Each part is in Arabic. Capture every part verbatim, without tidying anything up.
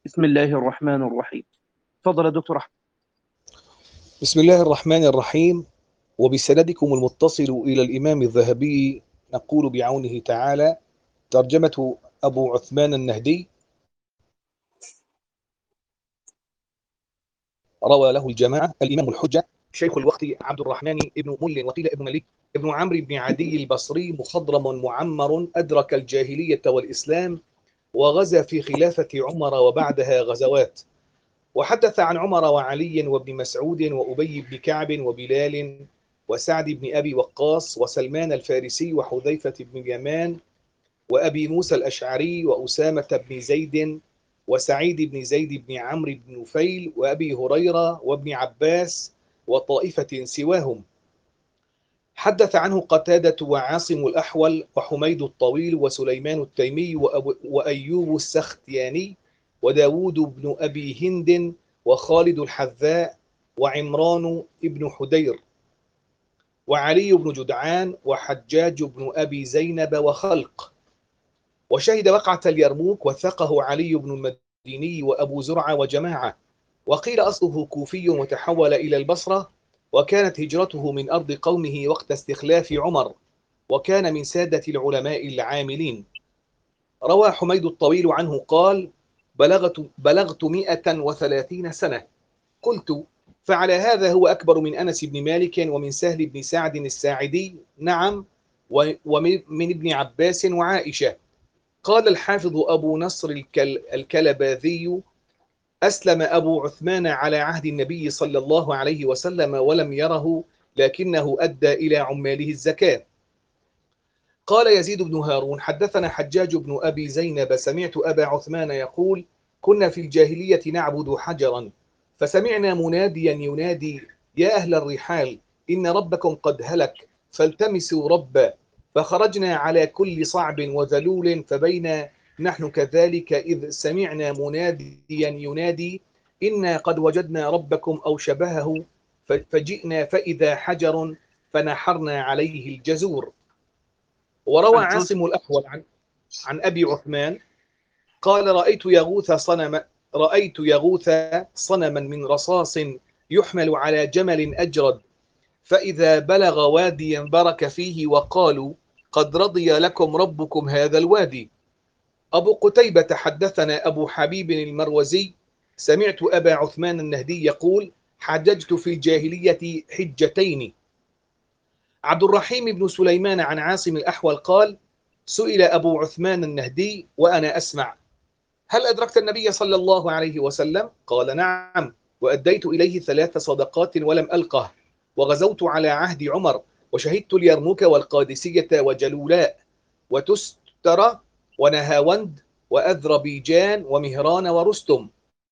بسم الله الرحمن الرحيم. تفضل يا دكتور أحمد. بسم الله الرحمن الرحيم. وبسندكم المتصل إلى الإمام الذهبي نقول بعونه تعالى: ترجمة أبو عثمان النهدي، روى له الجماعة. الإمام الحجة شيخ الوقت عبد الرحمن ابن مل وقيل ابن ملك ابن عمرو بن عدي البصري، مخضرم معمر، أدرك الجاهلية والإسلام، وغزا في خلافة عمر وبعدها غزوات، وحدث عن عمر وعلي وابن مسعود وأبي بن كعب وبلال وسعد بن أبي وقاص وسلمان الفارسي وحذيفة بن اليمان وأبي موسى الأشعري وأسامة بن زيد وسعيد بن زيد بن عمرو بن نفيل وأبي هريرة وابن عباس وطائفة سواهم. حدث عنه قتادة وعاصم الأحول وحميد الطويل وسليمان التيمي وأيوب السختياني وداود بن أبي هند وخالد الحذاء وعمران بن حدير وعلي بن جدعان وحجاج بن أبي زينب وخلق. وشهد وقعة اليرموك وثقه علي بن المديني وأبو زرعة وجماعة، وقيل أصله كوفي وتحول إلى البصرة، وكانت هجرته من أرض قومه وقت استخلاف عمر، وكان من سادة العلماء العاملين. روى حميد الطويل عنه قال: بلغت, بلغت مئة وثلاثين سنة. قلت: فعلى هذا هو أكبر من أنس بن مالك ومن سهل بن سعد الساعدي؟ نعم، ومن ابن عباس وعائشة. قال الحافظ أبو نصر الكل الكلباذي: أسلم أبو عثمان على عهد النبي صلى الله عليه وسلم ولم يره، لكنه أدى إلى عماله الزكاة. قال يزيد بن هارون: حدثنا حجاج بن أبي زينب سمعت أبا عثمان يقول: كنا في الجاهلية نعبد حجرا، فسمعنا مناديا ينادي: يا أهل الرحال، إن ربكم قد هلك، فالتمسوا ربا. فخرجنا على كل صعب وذلول، فبين نحن كذلك إذ سمعنا مناديا ينادي: إنا قد وجدنا ربكم أو شبهه، فجئنا فإذا حجر فنحرنا عليه الجزور. وروى عاصم الأحول عن, عن أبي عثمان قال: رأيت يغوث صنم رأيت يغوث صنما من رصاص يحمل على جمل أجرد، فإذا بلغ واديا برك فيه وقالوا: قد رضي لكم ربكم هذا الوادي. أبو قتيبة حدثنا أبو حبيب المروزي سمعت أبا عثمان النهدي يقول: حججت في الجاهلية حجتين. عبد الرحيم بن سليمان عن عاصم الأحول قال: سئل أبو عثمان النهدي وأنا أسمع: هل أدركت النبي صلى الله عليه وسلم؟ قال: نعم، وأديت إليه ثلاث صدقات ولم ألقه، وغزوت على عهد عمر، وشهدت اليرموك والقادسية وجلولاء وتستر ونهاوند وأذربيجان ومهران ورستم.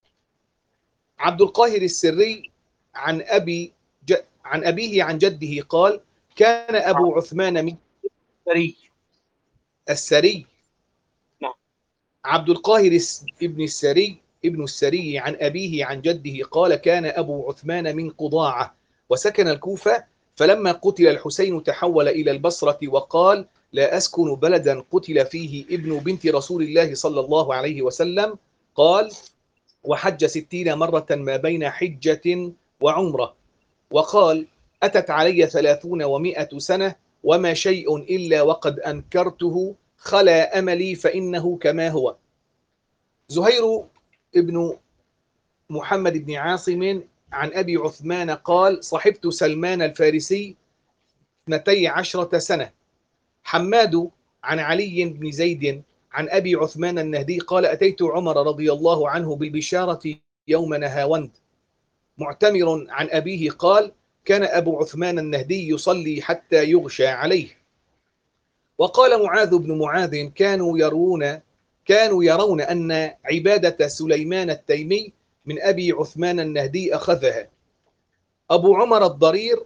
عبد القاهر السري عن أبي ج... عن أبيه عن جده قال: كان أبو عثمان من السري. السري نعم. عبد القاهر ابن السري ابن السري عن أبيه عن جده قال: كان أبو عثمان من قضاعة وسكن الكوفة، فلما قتل الحسين تحول إلى البصرة وقال: لا أسكن بلدا قتل فيه ابن بنت رسول الله صلى الله عليه وسلم. قال: وحج ستين مرة ما بين حجة وعمرة. وقال: أتت علي ثلاثون ومائة سنة وما شيء إلا وقد أنكرته، خلا أملي فإنه كما هو. زهير ابن محمد بن عاصم عن أبي عثمان قال: صحبت سلمان الفارسي اثنتي عشرة سنة. حماد عن علي بن زيد عن أبي عثمان النهدي قال: أتيت عمر رضي الله عنه بالبشارة يوم نهاوند. معتمر عن أبيه قال: كان أبو عثمان النهدي يصلي حتى يغشى عليه. وقال معاذ بن معاذ: كانوا يرون كانوا يرون أن عبادة سليمان التيمي من أبي عثمان النهدي أخذها. أبو عمر الضرير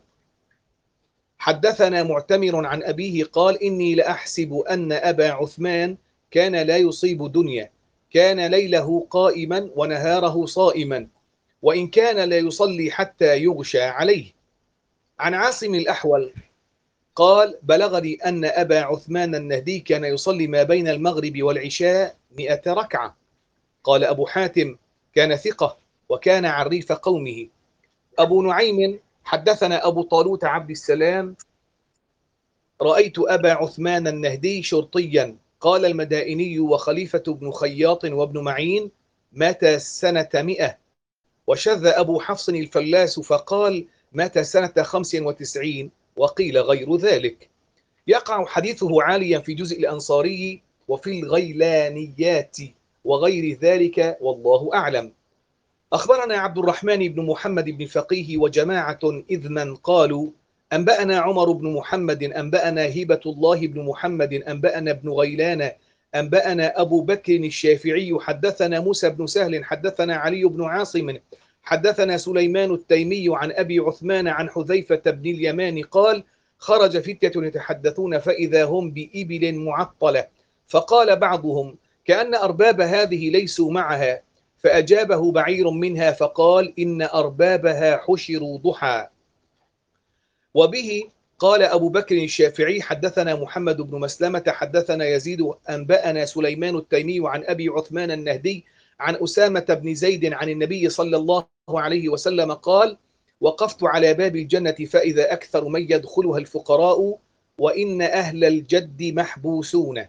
حدثنا معتمر عن أبيه قال: إني لأحسب أن أبا عثمان كان لا يصيب دنيا، كان ليله قائما ونهاره صائما، وإن كان لا يصلي حتى يغشى عليه. عن عاصم الأحول قال: بلغني أن أبا عثمان النهدي كان يصلي ما بين المغرب والعشاء مئة ركعة. قال أبو حاتم: كان ثقة وكان عريف قومه. أبو نعيم حدثنا أبو طالوت عبد السلام: رأيت أبا عثمان النهدي شرطيا. قال المدائني وخليفة بن خياط وابن معين: مات سنة مئة. وشذ أبو حفص الفلاس فقال: مات سنة خمس وتسعين، وقيل غير ذلك. يقع حديثه عاليا في جزء الأنصاري وفي الغيلانيات وغير ذلك، والله أعلم. أخبرنا عبد الرحمن بن محمد بن فقيه وجماعة إذما قالوا: أنبأنا عمر بن محمد أنبأنا هبة الله بن محمد أنبأنا ابن غيلان أنبأنا أبو بكر الشافعي حدثنا موسى بن سهل حدثنا علي بن عاصم حدثنا سليمان التيمي عن أبي عثمان عن حذيفة بن اليمان قال: خرج فتية يتحدثون فإذا هم بإبل معطلة، فقال بعضهم: كأن أرباب هذه ليسوا معها، فأجابه بعير منها فقال: إن أربابها حشروا ضحى. وبه قال أبو بكر الشافعي: حدثنا محمد بن مسلمة حدثنا يزيد أنبأنا سليمان التيمي عن أبي عثمان النهدي عن أسامة بن زيد عن النبي صلى الله عليه وسلم قال: وقفت على باب الجنة فإذا أكثر من يدخلها الفقراء، وإن أهل الجد محبوسون.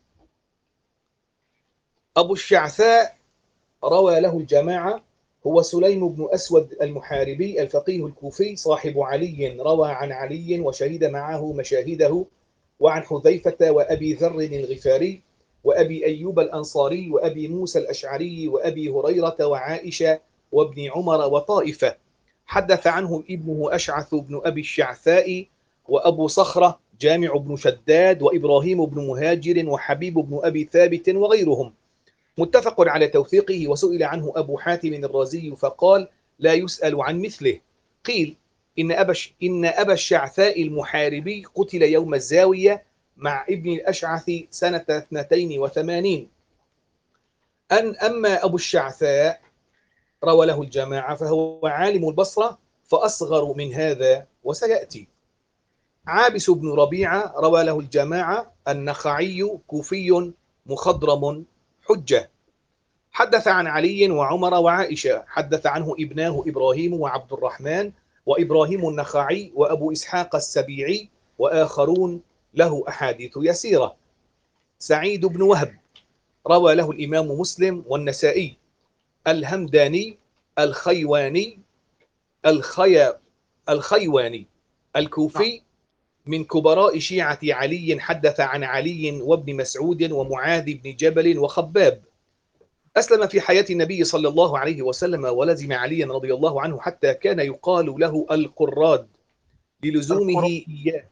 أبو الشعثاء روى له الجماعة، هو سليم بن أسود المحاربي الفقيه الكوفي صاحب علي، روى عن علي وشهد معه مشاهده، وعن حذيفة وأبي ذر الغفاري وأبي أيوب الأنصاري وأبي موسى الأشعري وأبي هريرة وعائشة وابن عمر وطائفة. حدث عنه ابنه أشعث بن أبي الشعثاء وأبو صخرة جامع بن شداد وإبراهيم بن مهاجر وحبيب بن أبي ثابت وغيرهم، متفق على توثيقه. وسئل عنه أبو حاتم الرازي فقال: لا يسأل عن مثله. قيل إن أبا, إن أبا الشعثاء المحاربي قتل يوم الزاوية مع ابن الأشعث سنة اثنتين وثمانين. أن أما أبو الشعثاء روى له الجماعة فهو عالم البصرة فأصغر من هذا وسيأتي. عابس بن ربيعة روى له الجماعة، النخعي كوفي مخضرم حجة. حدث عن علي وعمر وعائشة. حدث عنه ابناه إبراهيم وعبد الرحمن وإبراهيم النخعي وأبو إسحاق السبيعي وآخرون، له أحاديث يسيرة. سعيد بن وهب روى له الإمام مسلم والنسائي. الهمداني الخيواني الخي الخيواني الكوفي من كبراء شيعة علي، حدث عن علي وابن مسعود ومعاذ بن جبل وخباب. أسلم في حياة النبي صلى الله عليه وسلم ولزم عليا رضي الله عنه حتى كان يقال له القراد للزومه إياه.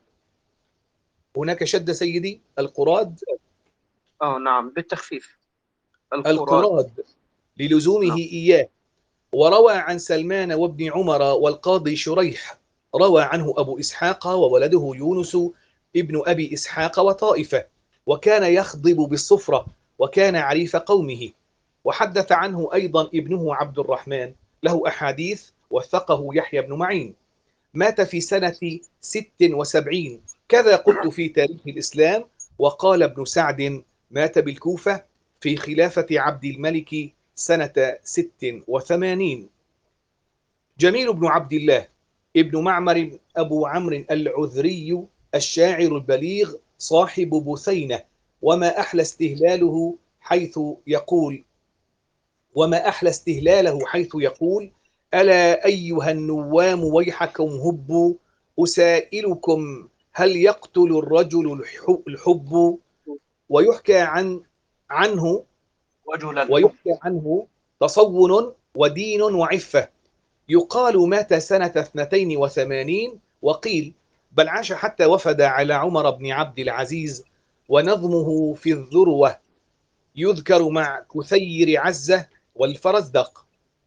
هناك شد سيدي، القراد. آه نعم بالتخفيف، القراد. القراد للزومه نعم. إياه. وروى عن سلمان وابن عمر والقاضي شريح. روى عنه أبو إسحاق وولده يونس ابن أبي إسحاق وطائفة، وكان يخضب بالصفرة وكان عريف قومه. وحدث عنه أيضا ابنه عبد الرحمن، له أحاديث وثقه يحيى بن معين. مات في سنة ست وسبعين، كذا قلت في تاريخ الإسلام. وقال ابن سعد: مات بالكوفة في خلافة عبد الملك سنة ست وثمانين. جميل بن عبد الله ابن معمر أبو عمرو العذري الشاعر البليغ صاحب بثينة، وما أحلى استهلاله حيث يقول وما أحلى استهلاله حيث يقول: ألا أيها النوام ويحكم هبوا، أسائلكم هل يقتل الرجل الحب؟ ويحكى عن عنه ويحكى عنه تصون ودين وعفة. يقال مات سنة اثنتين وثمانين، وقيل بل عاش حتى وفد على عمر بن عبد العزيز، ونظمه في الذروة يذكر مع كثير عزة والفرزدق.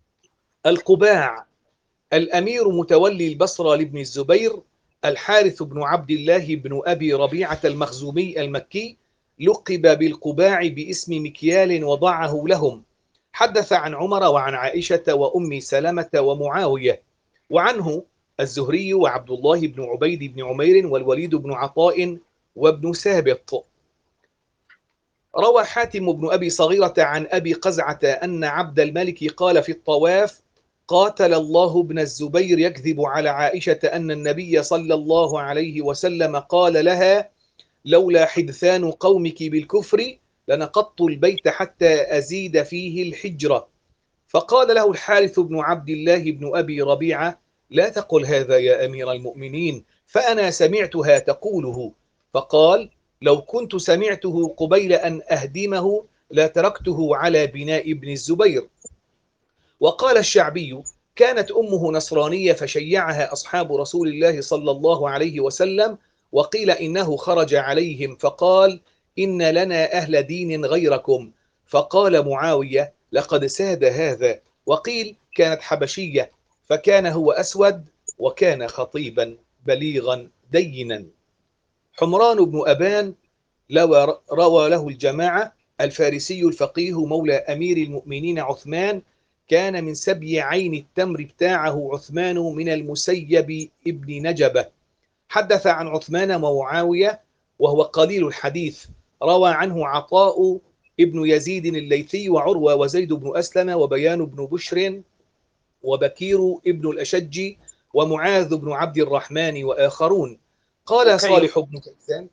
القباع الأمير متولي البصرة لابن الزبير الحارث بن عبد الله بن أبي ربيعة المخزومي المكي، لقب بالقباع باسم مكيال وضعه لهم. حدث عن عمر وعن عائشة وأم سلمة ومعاوية. وعنه الزهري وعبد الله بن عبيد بن عمير والوليد بن عطاء وابن سابط. روى حاتم بن أبي صغيرة عن أبي قزعة أن عبد الملك قال في الطواف: قاتل الله ابن الزبير يكذب على عائشة أن النبي صلى الله عليه وسلم قال لها: لولا حدثان قومك بالكفر لنقضت البيت حتى أزيد فيه الحجرة. فقال له الحارث بن عبد الله بن أبي ربيعة: لا تقل هذا يا أمير المؤمنين، فأنا سمعتها تقوله. فقال: لو كنت سمعته قبيل أن أهدمه لتركته على بناء ابن الزبير. وقال الشعبي: كانت أمه نصرانية فشيعها أصحاب رسول الله صلى الله عليه وسلم، وقيل إنه خرج عليهم فقال: إن لنا أهل دين غيركم. فقال معاوية: لقد ساد هذا. وقيل كانت حبشية، فكان هو أسود وكان خطيبا بليغا دينا. حمران بن أبان روى له الجماعة: الفارسي الفقيه مولى أمير المؤمنين عثمان، كان من سبي عين التمر بتاعه عثمان من المسيب ابن نجبة. حدث عن عثمان ومعاوية وهو قليل الحديث. روى عنه عطاء ابن يزيد الليثي وعروة وزيد بن أسلم وبيان بن بشر وبكير ابن الأشج ومعاذ بن عبد الرحمن وآخرون. قال بكير. صالح بن كيسان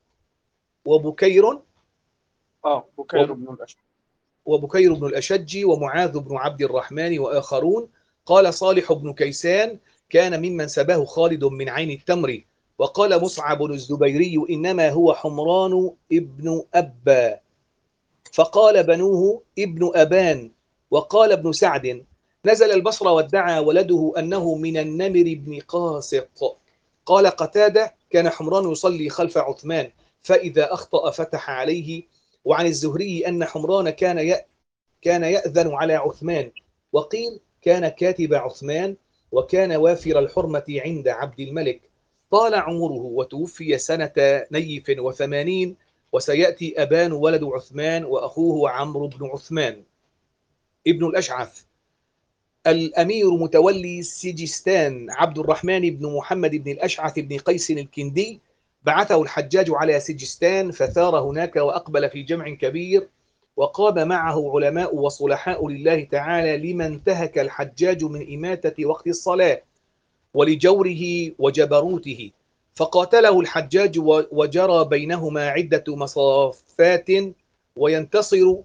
وبكير اه بكير بن الأشج وبكير بن الأشج ومعاذ بن عبد الرحمن وآخرون. قال صالح بن كيسان: كان ممن سباه خالد من عين التمر. وقال مصعب الزبيري: إنما هو حمران ابن أبا. فقال بنوه: ابن أبان. وقال ابن سعد: نزل البصرة وادعى ولده أنه من النمر بن قاسط. قال قتادة: كان حمران يصلي خلف عثمان، فإذا أخطأ فتح عليه. وعن الزهري أن حمران كان كان يأذن على عثمان. وقيل كان كاتب عثمان، وكان وافر الحرمة عند عبد الملك. طال عمره وتوفي سنة نيف وثمانين، وسيأتي أبان ولد عثمان وأخوه عمرو بن عثمان. ابن الأشعث الأمير متولي سجستان عبد الرحمن بن محمد بن الأشعث بن قيس الكندي، بعثه الحجاج على سجستان فثار هناك وأقبل في جمع كبير، وقام معه علماء وصلحاء لله تعالى لما انتهك الحجاج من إماتة وقت الصلاة ولجوره وجبروته، فقاتله الحجاج وجرى بينهما عدة مصافات، وينتصر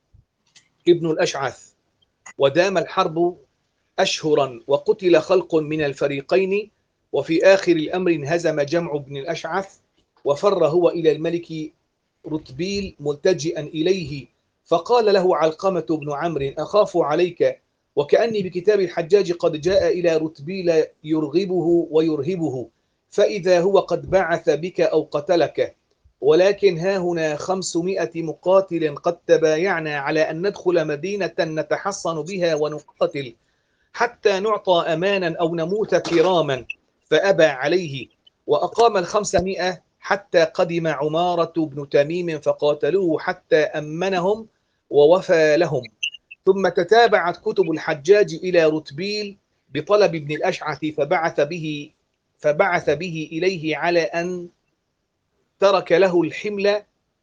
ابن الأشعث، ودام الحرب أشهرا وقتل خلق من الفريقين. وفي آخر الأمر انهزم جمع بن الأشعث، وفر هو إلى الملك رتبيل ملتجئا إليه، فقال له علقمة بن عمرو: أخاف عليك، وكأني بكتاب الحجاج قد جاء إلى رتبيل يرغبه ويرهبه، فإذا هو قد بعث بك أو قتلك، ولكن ها هنا خمسمائة مقاتل قد تبايعنا على أن ندخل مدينة نتحصن بها ونقاتل حتى نعطى أمانا أو نموت كراما، فأبى عليه، وأقام الخمسمائة حتى قدم عمارة بن تميم فقاتلوه حتى أمنهم ووفى لهم. ثم تتابعت كتب الحجاج إلى رتبيل بطلب ابن الأشعث، فبعث به فبعث به إليه على أن ترك له الحمل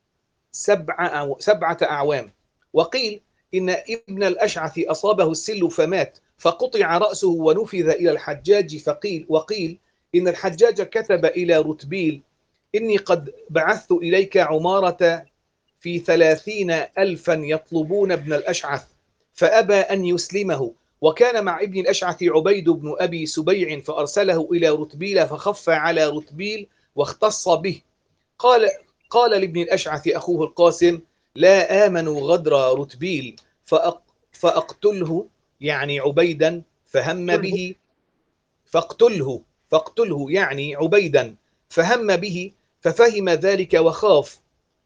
سبع أو سبعة أعوام. وقيل إن ابن الأشعث أصابه السل فمات، فقطع رأسه ونفذ إلى الحجاج. فقيل وقيل إن الحجاج كتب إلى رتبيل: إني قد بعثت إليك عمارة في ثلاثين ألفا يطلبون ابن الأشعث، فأبى أن يسلمه. وكان مع ابن الأشعث عبيد بن أبي سبيع، فأرسله إلى رتبيل فخف على رتبيل واختص به. قال قال لابن الأشعث أخوه القاسم: لا آمنوا غدر رتبيل فأق فأقتله، يعني عبيدا، فهم به فاقتله فاقتله يعني عبيدا، فهم به ففهم ذلك وخاف،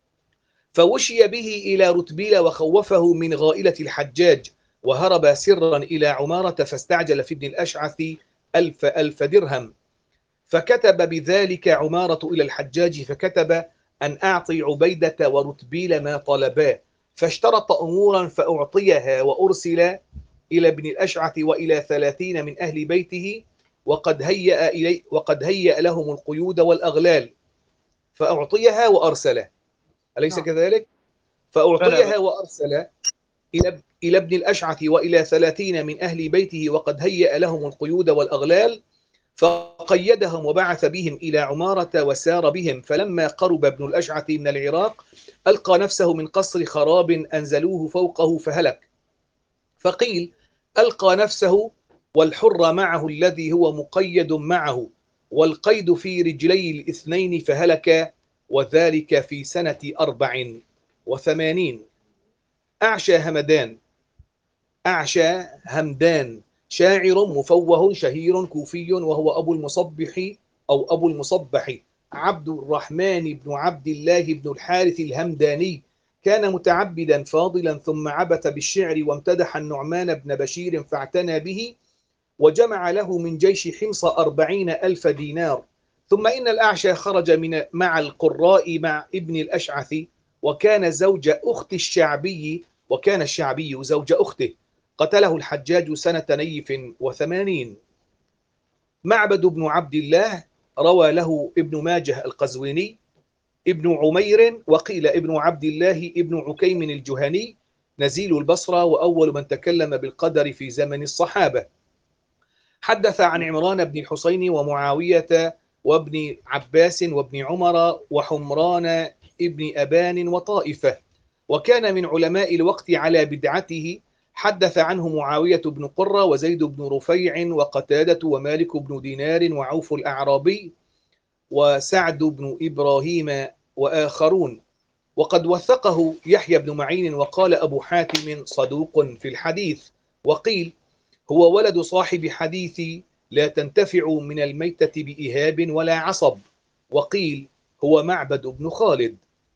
فوشي به إلى رتبيل وخوفه من غائلة الحجاج، وهرب سرا إلى عمارة، فاستعجل في ابن الأشعث ألف ألف درهم، فكتب بذلك عمارة إلى الحجاج، فكتب أن أعطي عبيدة ورتبيل ما طلبا، فاشترط أمورا فأعطيها، وأرسل إلى ابن الأشعث وإلى ثلاثين من أهل بيته، وقد هيأ إلي وقد هيأ لهم القيود والأغلال، فأعطيها وأرسله. أليس نعم. كذلك؟ فأعطيها وأرسل إلى إلى ابن الأشعث وإلى ثلاثين من أهل بيته وقد هيأ لهم القيود والأغلال، فقيدهم وبعث بهم إلى عمارة وسار بهم. فلما قرب ابن الأشعث من العراق ألقى نفسه من قصر خراب أنزلوه فوقه فهلك. فقيل ألقى نفسه والحر معه الذي هو مقيد معه، والقيد في رجلي الاثنين فهلك، وذلك في سنة أربع وثمانين. أعشى همدان أعشى همدان شاعر مفوه شهير كوفي، وهو أبو المصبح أو أبو المصبح عبد الرحمن بن عبد الله بن الحارث الهمداني. كان متعبدا فاضلا، ثم عبث بالشعر وامتدح النعمان بن بشير فاعتنى به، وجمع له من جيش حمص أربعين ألف دينار. ثم إن الأعشى خرج من مع القراء مع ابن الأشعث، وكان زوج أخت الشعبي وكان الشعبي زوج أخته. قتله الحجاج سنة نيف وثمانين. معبد بن عبد الله روى له ابن ماجه القزويني ابن عمير، وقيل ابن عبد الله ابن عكيم الجهني، نزيل البصرة وأول من تكلم بالقدر في زمن الصحابة. حدث عن عمران بن الحسين ومعاوية وابن عباس وابن عمر وحمران ابن أبان وطائفة، وكان من علماء الوقت على بدعته. حدث عنه معاوية بن قرة وزيد بن رفيع وقتادة ومالك بن دينار وعوف الأعرابي وسعد بن إبراهيم وآخرون. وقد وثقه يحيى بن معين، وقال أبو حاتم صدوق في الحديث. وقيل هو ولد صاحب حديث لا تنتفع من الميتة بإهاب ولا عصب. وقيل هو معبد بن خالد.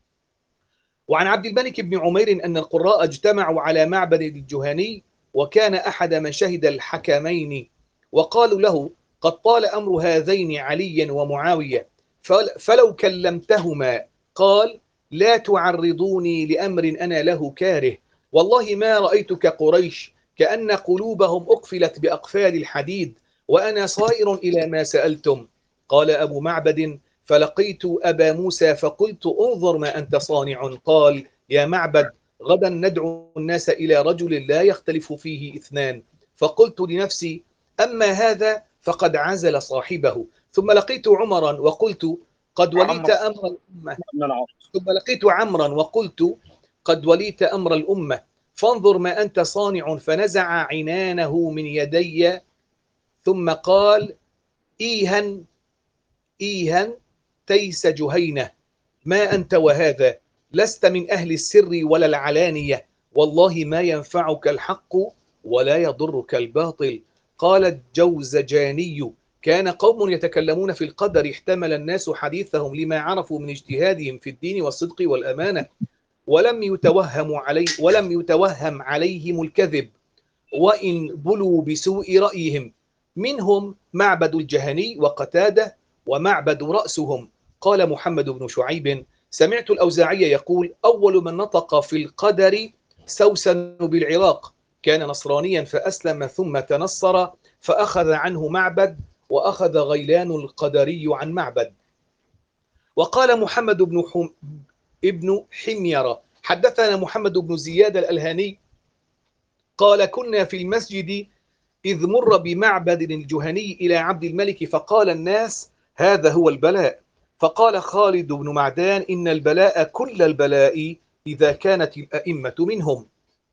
وعن عبد الملك بن عمير أن القراء اجتمعوا على معبد الجهني، وكان أحد من شهد الحكمين، وقالوا له قد طال أمر هذين علي ومعاوية، فلو كلمتهما. قال لا تعرضوني لأمر أنا له كاره، والله ما رأيت كقريش، كأن قلوبهم أقفلت بأقفال الحديد، وأنا صائر إلى ما سألتم. قال أبو معبد فلقيت أبا موسى فقلت انظر ما أنت صانع. قال يا معبد غدا ندعو الناس إلى رجل لا يختلف فيه اثنان. فقلت لنفسي أما هذا فقد عزل صاحبه. ثم لقيت عمرا وقلت قد وليت أمر الأمة ثم لقيت عمرا وقلت قد وليت أمر الأمة، فانظر ما أنت صانع. فنزع عنانه من يدي ثم قال إيها إيها تيس جهينة، ما أنت وهذا، لست من أهل السر ولا العلانية، والله ما ينفعك الحق ولا يضرك الباطل. قال الجوزجاني كان قوم يتكلمون في القدر، احتمل الناس حديثهم لما عرفوا من اجتهادهم في الدين والصدق والأمانة، ولم يتوهم علي ولم يتوهم عليهم الكذب، وإن بلوا بسوء رأيهم. منهم معبد الجهني وقتادة ومعبد رأسهم. قال محمد بن شعيب سمعت الأوزاعي يقول أول من نطق في القدر سوسن بالعراق، كان نصرانيا فأسلم ثم تنصر، فأخذ عنه معبد، وأخذ غيلان القدري عن معبد. وقال محمد بن حم... ابن حميرة حدثنا محمد بن زياد الألهاني قال كنا في المسجد إذ مر بمعبد الجهني إلى عبد الملك، فقال الناس هذا هو البلاء. فقال خالد بن معدان إن البلاء كل البلاء إذا كانت الأئمة منهم.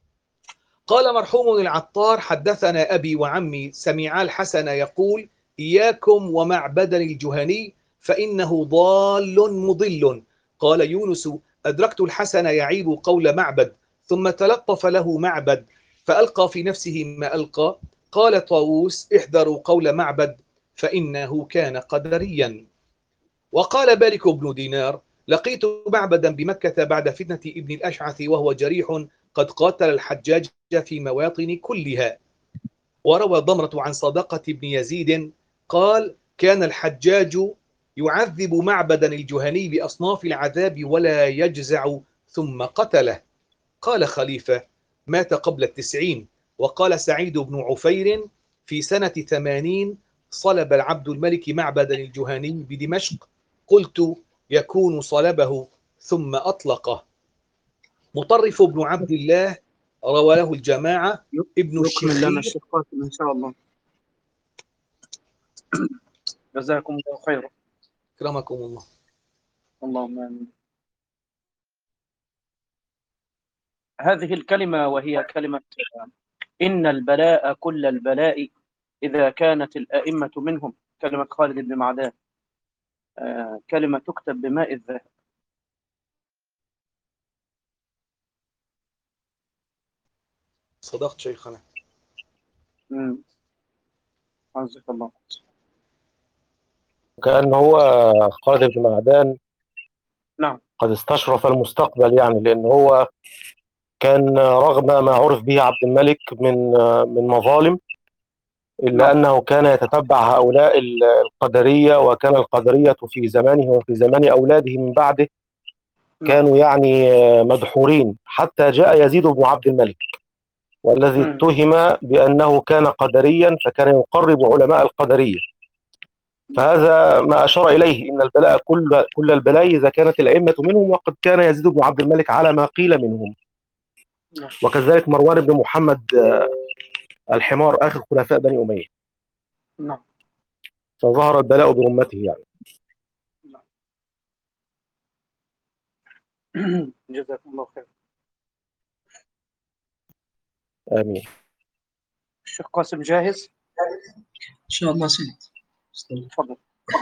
قال مرحوم العطار حدثنا أبي وعمي سمعا الحسن يقول إياكم ومعبد الجهني فإنه ضال مضل. قال يونس أدركت الحسن يعيب قول معبد، ثم تلطف له معبد فألقى في نفسه ما ألقى. قال طاووس احذروا قول معبد فإنه كان قدريا. وقال بارك بن دينار لقيت معبدا بمكة بعد فتنة ابن الأشعث وهو جريح قد قاتل الحجاج في مواطن كلها. وروى ضمرة عن صدقة بن يزيد قال كان الحجاج يعذب معبدا الجهني بأصناف العذاب ولا يجزع ثم قتله. قال خليفة مات قبل التسعين. وقال سعيد بن عفير في سنة ثمانين صلب العبد الملك معبدا الجهني بدمشق، قلت يكون صلبه ثم أطلقه. مطرف بن عبد الله روى له الجماعة. ابن يكمل لنا الشخير. الشيخ قاسم إن شاء الله. جزاكم الله خيرا. أكرمكم الله. اللهم آمين. هذه الكلمة وهي كلمة إن البلاء كل البلاء إذا كانت الأئمة منهم، كلمة خالد بن معدان، آه كلمة تكتب بماء الذهب. صدقت شيخنا. امم عزك الله. كأن هو خالد بن معدان نعم. قد استشرف المستقبل، يعني لأن هو كان رغم ما عرف به عبد الملك من من مظالم، إلا نعم. أنه كان يتتبع هؤلاء القدرية، وكان القدرية في زمانه وفي زمان أولاده من بعده نعم. كانوا يعني مدحورين، حتى جاء يزيد بن عبد الملك والذي مم. اتهم بأنه كان قدريا، فكان يقرب علماء القدرية. فهذا ما أشار إليه، إن البلاء كل كل البلاء إذا كانت الأئمة منهم، وقد كان يزيد بن عبد الملك على ما قيل منهم، نعم. وكذلك مروان بن محمد الحمار آخر خلفاء بني أمية. نعم. فظهر البلاء برمته يعني. نعم. جزاكم الله خير. آمين. الشيخ قاسم جاهز؟ إن شاء الله سيد. تفضل.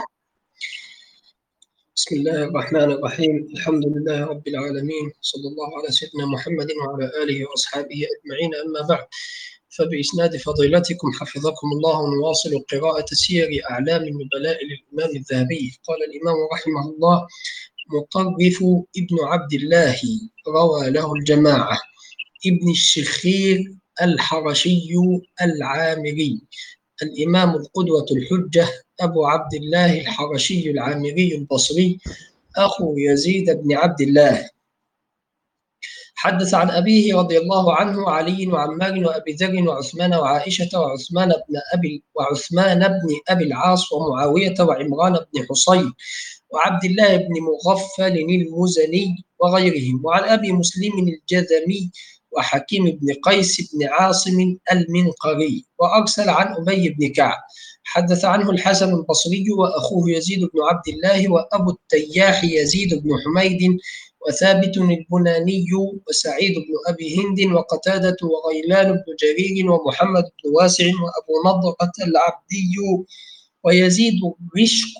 بسم الله الرحمن الرحيم. الحمد لله رب العالمين، صلى الله على سيدنا محمد وعلى آله وأصحابه أجمعين. أما بعد، فبإسناد فضيلتكم حفظكم الله نواصل قراءة سير أعلام النبلاء للإمام الذهبي. قال الإمام رحمه الله: مطرف ابن عبد الله روى له الجماعة. ابن الشخير الحرشي العامري، الإمام القدوة الحجة أبو عبد الله الحرشي العامري البصري، أخو يزيد بن عبد الله. حدث عن أبيه رضي الله عنه علي وعمار وأبي ذر وعثمان وعائشة وعثمان بن أبي وعثمان بن أبي العاص ومعاوية وعمران بن حصين وعبد الله بن مغفل المزني وغيرهم، وعن أبي مسلم الجذمي وحكيم بن قيس بن عاصم المنقري، وأرسل عن أبي بن كعب. حدث عنه الحسن البصري وأخوه يزيد بن عبد الله وأبو التياح يزيد بن حميد وثابت البناني وسعيد بن أبي هند وقتادة وغيلان بن جرير ومحمد بن واسع وأبو نضرة العبدي ويزيد رشك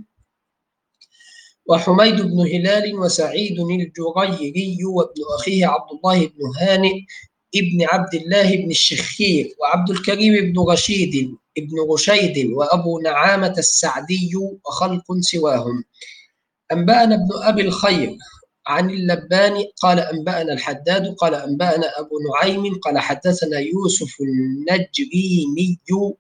وحميد بن هلال وسعيد الجريري وابن أخيه عبد الله بن هانئ ابن عبد الله بن الشخير وعبد الكريم بن رشيد ابن رشيد وأبو نعامة السعدي وخلق سواهم. أنبأنا ابن أبي الخير عن اللباني قال أنبأنا الحداد قال أنبأنا أبو نعيم قال حدثنا يوسف النجريمي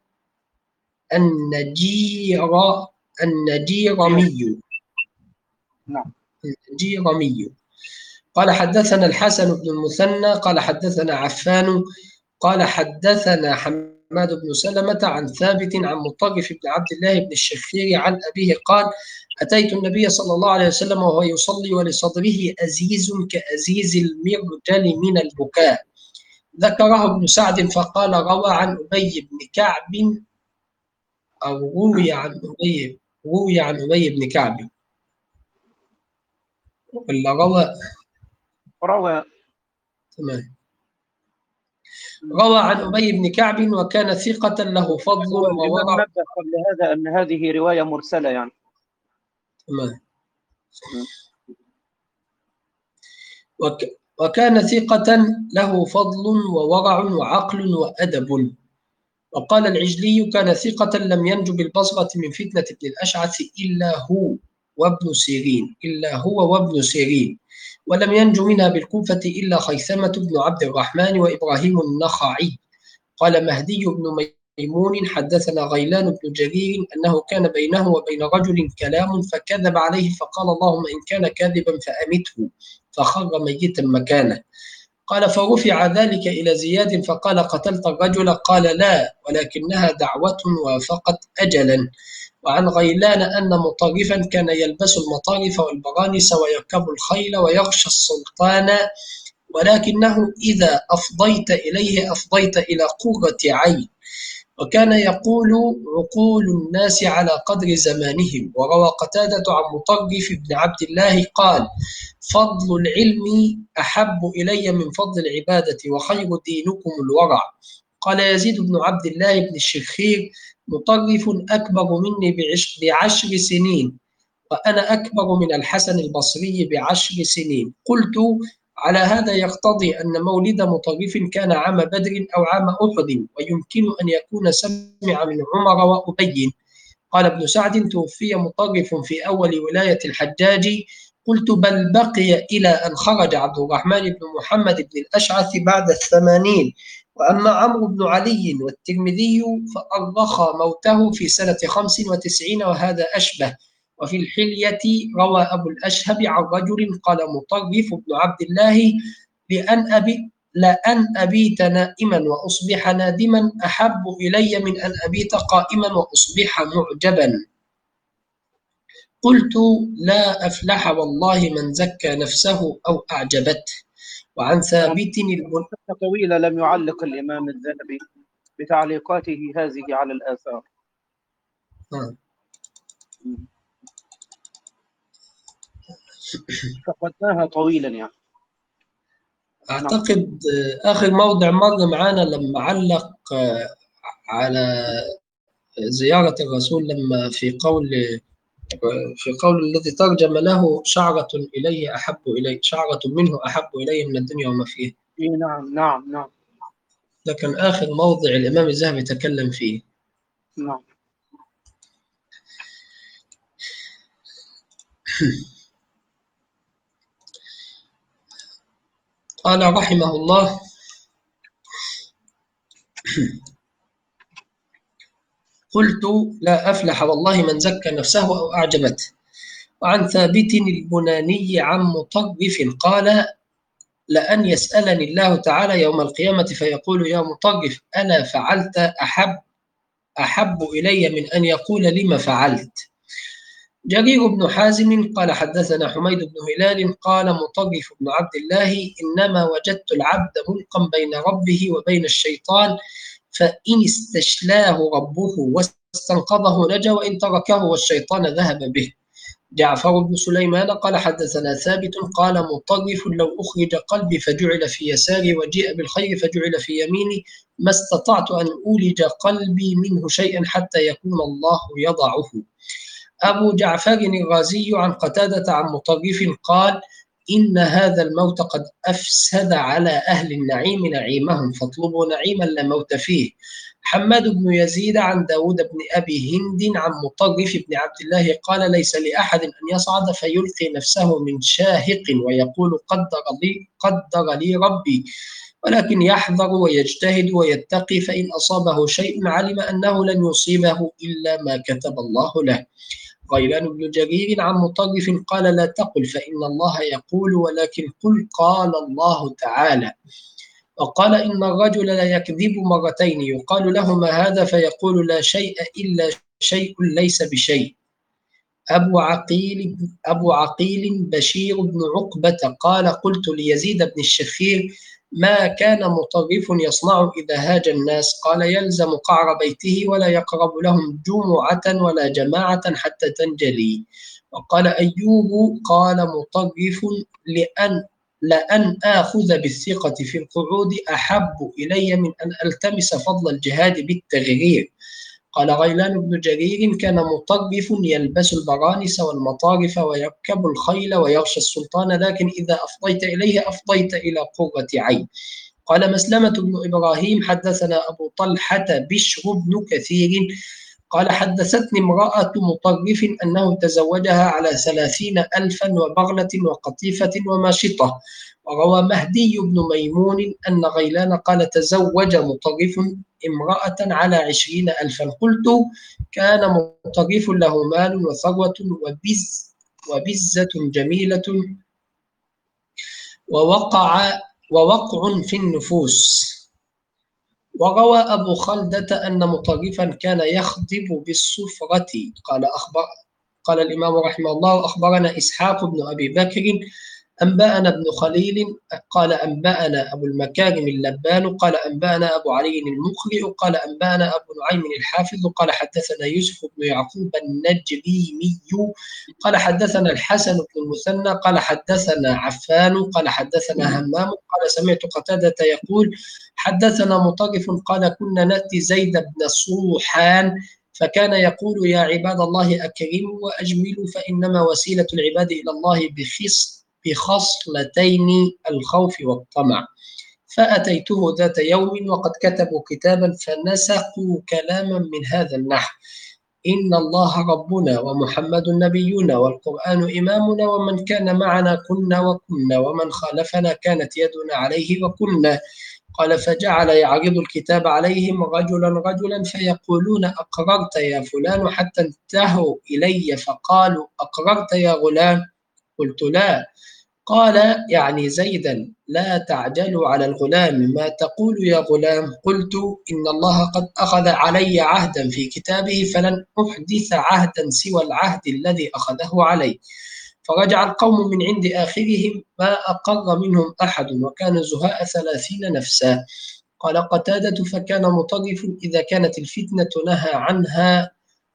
النجير النجيرمي نعم. النجيرمي قال حدثنا الحسن بن المثنى قال حدثنا عفان قال حدثنا حماد بن سلمة عن ثابت عن مطرف بن عبد الله بن الشخير عن أبيه قال: أتيت النبي صلى الله عليه وسلم وهو يصلي ولصدره أزيز كأزيز المرجل من البكاء. ذكره ابن سعد فقال: روى عن أبي بن كعب أو روي عن أبي روي عن أبي بن كعب ولا روى روى تمام روى عن أبي بن كعب وكان ثقة له فضل هو الإمام وورع. نبه قبل هذا أن هذه رواية مرسلة يعني. تمام. وك وكان ثقة له فضل وورع وعقل وأدب. وقال العجلي: كان ثقة لم ينج بالبصرة من فتنة ابن الأشعث إلا هو وابن سيرين إلا هو وابن سيرين ولم ينج منها بالكوفة إلا خيثمة بن عبد الرحمن وإبراهيم النخعي. قال مهدي بن ميمون: حدثنا غيلان بن جرير أنه كان بينه وبين رجل كلام فكذب عليه فقال: اللهم إن كان كاذبا فأمته، فخر ميتا مكانه. قال فرفع ذلك إلى زياد فقال: قتلت الرجل؟ قال: لا، ولكنها دعوة وافقت أجلا. وعن غيلان أن مطرفا كان يلبس المطارف والبرانس ويركب الخيل ويغشى السلطان ولكنه إذا أفضيت إليه أفضيت إلى قرة عين. وكان يقول عقول الناس على قدر زمانهم. وروى قتادة عن مطرف بن عبد الله قال: فضل العلم أحب إلي من فضل العبادة، وخير دينكم الورع. قال يزيد بن عبد الله بن الشخير: مطرف أكبر مني بعشر سنين، وأنا أكبر من الحسن البصري بعشر سنين. قلت: على هذا يقتضي أن مولد مطرف كان عام بدر أو عام أحد، ويمكن أن يكون سمع من عمر وأبي. قال ابن سعد: توفي مطرف في أول ولاية الحجاج. قلت: بل بقي إلى أن خرج عبد الرحمن بن محمد بن الأشعث بعد الثمانين. وأما عمرو بن علي والترمذي فأرخ موته في سنة خمس وتسعين، وهذا أشبه. وفي الحلية روى أبو الأشهب عن رجل قال مطرف بن عبد الله: لأن أبي لأن أبيت نائما وأصبح نادما أحب إلي من أن أبيت قائما وأصبح معجبا. قلت: لا أفلح والله من زكى نفسه أو أعجبته. وعن ثابت البن... طويلة لم يعلق الإمام الذهبي بتعليقاته هذه على الآثار. آه. فقدناها طويلا يعني. أعتقد آخر موضع مر معانا لما علق على زيارة الرسول، لما في قول في قول الذي ترجم له: شعرة إليه أحب إلي شعرة منه أحب إلي من الدنيا وما فيه. نعم نعم نعم. ده كان آخر موضع الإمام الذهبي تكلم فيه. نعم. قال رحمه الله: قلت: لا أفلح والله من زكى نفسه أو أعجبته. وعن ثابت البناني عن مطرف قال: لأن يسألني الله تعالى يوم القيامة فيقول: يا مطرف، ألا فعلت أحب أحب إلي من أن يقول لما فعلت. جرير بن حازم قال: حدثنا حميد بن هلال قال: مطرف بن عبد الله: إنما وجدت العبد ملقا بين ربه وبين الشيطان، فإن استشلاه ربه واستنقذه نجا، وإن تركه والشيطان ذهب به. جعفر بن سليمان قال: حدثنا ثابت قال: مطرف: لو أخرج قلبي فجعل في يساري وجيء بالخير فجعل في يميني، ما استطعت أن أولج قلبي منه شيئا حتى يكون الله يضعه. أبو جعفر الرازي عن قتادة عن مطرف قال: إن هذا الموت قد أفسد على أهل النعيم نعيمهم، فاطلبوا نعيما لا موت فيه. حماد بن يزيد عن داود بن أبي هند عن مطرف بن عبد الله قال: ليس لأحد أن يصعد فيلقي نفسه من شاهق ويقول: قدر لي, قدر لي ربي، ولكن يحذر ويجتهد ويتقي، فإن أصابه شيء علم أنه لن يصيبه إلا ما كتب الله له. غيلان بن جرير عن مطرف قال: لا تقل فإن الله يقول، ولكن قل قال الله تعالى. وقال: إن الرجل لا يكذب مرتين، يقال له: ما هذا؟ فيقول: لا شيء إلا شيء ليس بشيء. أبو عقيل أبو عقيل بشير بن عقبة قال: قلت ليزيد بن الشخير: ما كان مطرف يصنع إذا هاج الناس؟ قال: يلزم قعر بيته ولا يقرب لهم جمعة ولا جماعة حتى تنجلي. وقال أيوب: قال مطرف: لأن لأن آخذ بالثقة في القعود أحب إلي من أن ألتمس فضل الجهاد بالتغرير. قال غيلان بن جرير: كان مطرف يلبس البرانس والمطارف ويركب الخيل ويغشى السلطان، لكن إذا أفضيت إليه أفضيت إلى قرة عين. قال مسلمة بن إبراهيم: حدثنا أبو طلحة بشر بن كثير قال: حدثتني امرأة مطرف أنه تزوجها على ثلاثين ألفا وبغلة وقطيفة وماشطة. وروى مهدي بن ميمون أن غيلان قال: تزوج مطرف امرأة على عشرين ألفا. قلت: كان مطرف له مال وثروة وبز وبزة جميلة ووقع ووقع في النفوس. وروى أبو خلدة أن مطرفا كان يخضب بالصفرة. قال أخبر قال الإمام رحمه الله: أخبرنا إسحاق بن أبي بكر أنبأنا ابن خليل قال أنبأنا أبو المكارم اللبان قال أنبأنا أبو علي المقرئ قال أنبأنا أبو نعيم الحافظ قال حدثنا يوسف بن يعقوب النجريمي قال حدثنا الحسن بن المثنى قال حدثنا عفان قال حدثنا همام قال سمعت قتادة يقول حدثنا مطرف قال كنا نأتي زيد بن صوحان فكان يقول يا عباد الله أكرموا وأجملوا فإنما وسيلة العباد إلى الله بخص بخصلتين الخوف والطمع. فأتيته ذات يوم وقد كتبوا كتابا فنسقوا كلاما من هذا النحو إن الله ربنا ومحمد نبينا والقرآن إمامنا ومن كان معنا كنا وكنا ومن خالفنا كانت يدنا عليه وكنا. قال فجعل يعرض الكتاب عليهم رجلا رجلا فيقولون أقررت يا فلان حتى انتهوا إلي فقالوا أقررت يا غلام قلت لا. قال يعني زيدا لا تعجلوا على الغلام ما تقول يا غلام قلت إن الله قد أخذ علي عهدا في كتابه فلن أحدث عهدا سوى العهد الذي أخذه علي. فرجع القوم من عند آخرهم ما أقر منهم أحد وكان زهاء ثلاثين نفسا. قال قتادة فكان مطرف إذا كانت الفتنة نهى عنها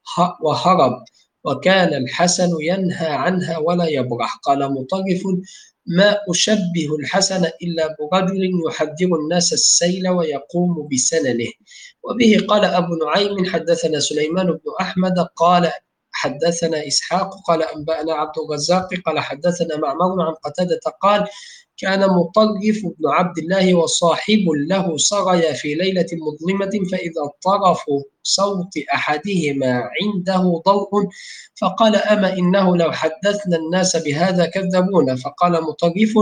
وهرب وكان الحسن ينهى عنها ولا يبرح. قال مطرف ما أشبه الحسن إلا برجل يحذر الناس السيل ويقوم بسننه. وبه قال أبو نعيم حدثنا سليمان بن أحمد قال حدثنا إسحاق قال أنبأنا عبد الرزاق قال حدثنا معمر عن قتادة قال كان مطرف بن عبد الله وصاحب له سريا في ليلة مظلمة فإذا طرف صوت أحدهما عنده ضوء فقال أما إنه لو حدثنا الناس بهذا كذبونا. فقال مطرف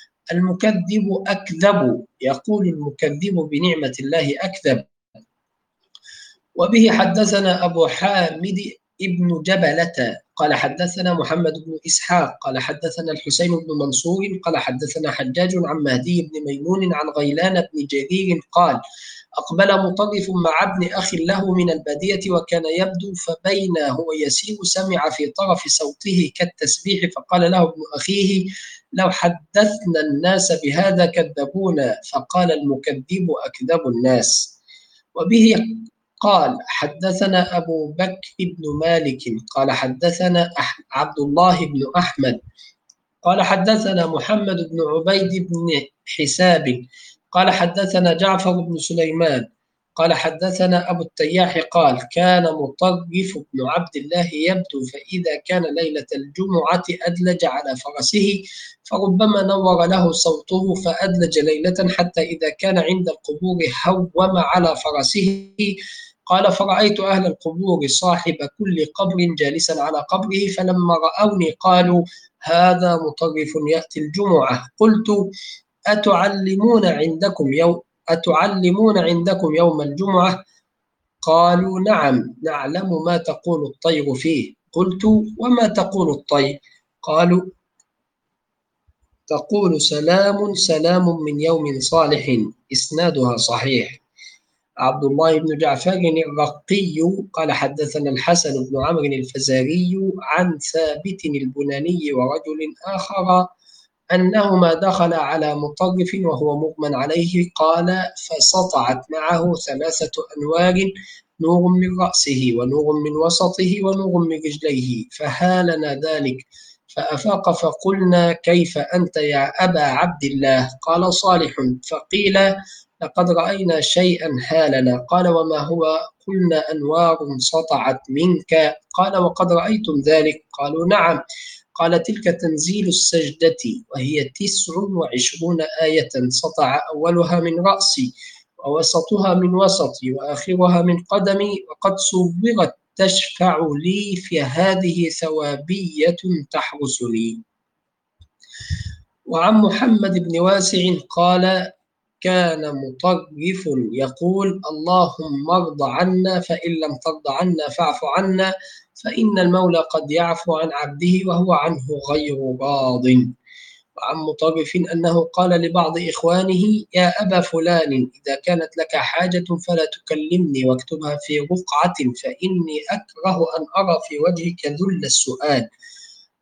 المكذب أكذب يقول المكذب بنعمة الله أكذب. وبه حدثنا أبو حامد ابن جبلة قال حدثنا محمد بن إسحاق قال حدثنا الحسين بن منصور قال حدثنا حجاج عن مهدي بن ميمون عن غيلان بن جرير قال أقبل مطرف مع ابن أخ له من البادية وكان يبدو فبين هو يسير سمع في طرف صوته كالتسبيح فقال له ابن أخيه لو حدثنا الناس بهذا كذبونا. فقال المكذب أكذب الناس. وبه قال حدثنا أبو بكر بن مالك قال حدثنا عبد الله بن أحمد قال حدثنا محمد بن عبيد بن حساب قال حدثنا جعفر بن سليمان قال حدثنا أبو التياح قال كان مطرف بن عبد الله يبدو فإذا كان ليلة الجمعة أدلج على فرسه فربما نور له صوته فأدلج ليلة حتى إذا كان عند القبور هوم على فرسه. قال فرأيت أهل القبور صاحب كل قبر جالسا على قبره فلما رأوني قالوا هذا مطرف يأتي الجمعة. قلت أتعلمون عندكم يوم أتعلمون عندكم يوم الجمعة؟ قالوا نعم نعلم ما تقول الطير فيه. قلت وما تقول الطير؟ قالوا تقول سلام سلام من يوم صالح. إسنادها صحيح. عبد الله بن جعفر الرقي قال حدثنا الحسن بن عمرو الفزاري عن ثابت البناني ورجل آخر أنهما دخل على مطرف وهو مغمى عليه قال فسطعت معه ثلاثة أنوار نور من رأسه ونور من وسطه ونور من رجليه فهالنا ذلك فأفاق فقلنا كيف أنت يا أبا عبد الله؟ قال صالح. فقيل لقد رأينا شيئا هالنا. قال وما هو؟ قلنا أنوار سطعت منك. قال وقد رأيتم ذلك؟ قالوا نعم. قال تلك تنزيل السجدة وهي تسع وعشرون آية سطع أولها من رأسي ووسطها من وسطي وآخرها من قدمي وقد صورت تشفع لي في هذه ثوابية تحرسني. وعن محمد بن واسع قال كان مطرف يقول اللهم ارض عنا فإن لم ترض عنا فاعف عنا فإن المولى قد يعفو عن عبده وهو عنه غير راض. وعن مطرف أنه قال لبعض إخوانه يا أبا فلان إذا كانت لك حاجة فلا تكلمني واكتبها في رقعة فإني أكره أن أرى في وجهك ذل السؤال.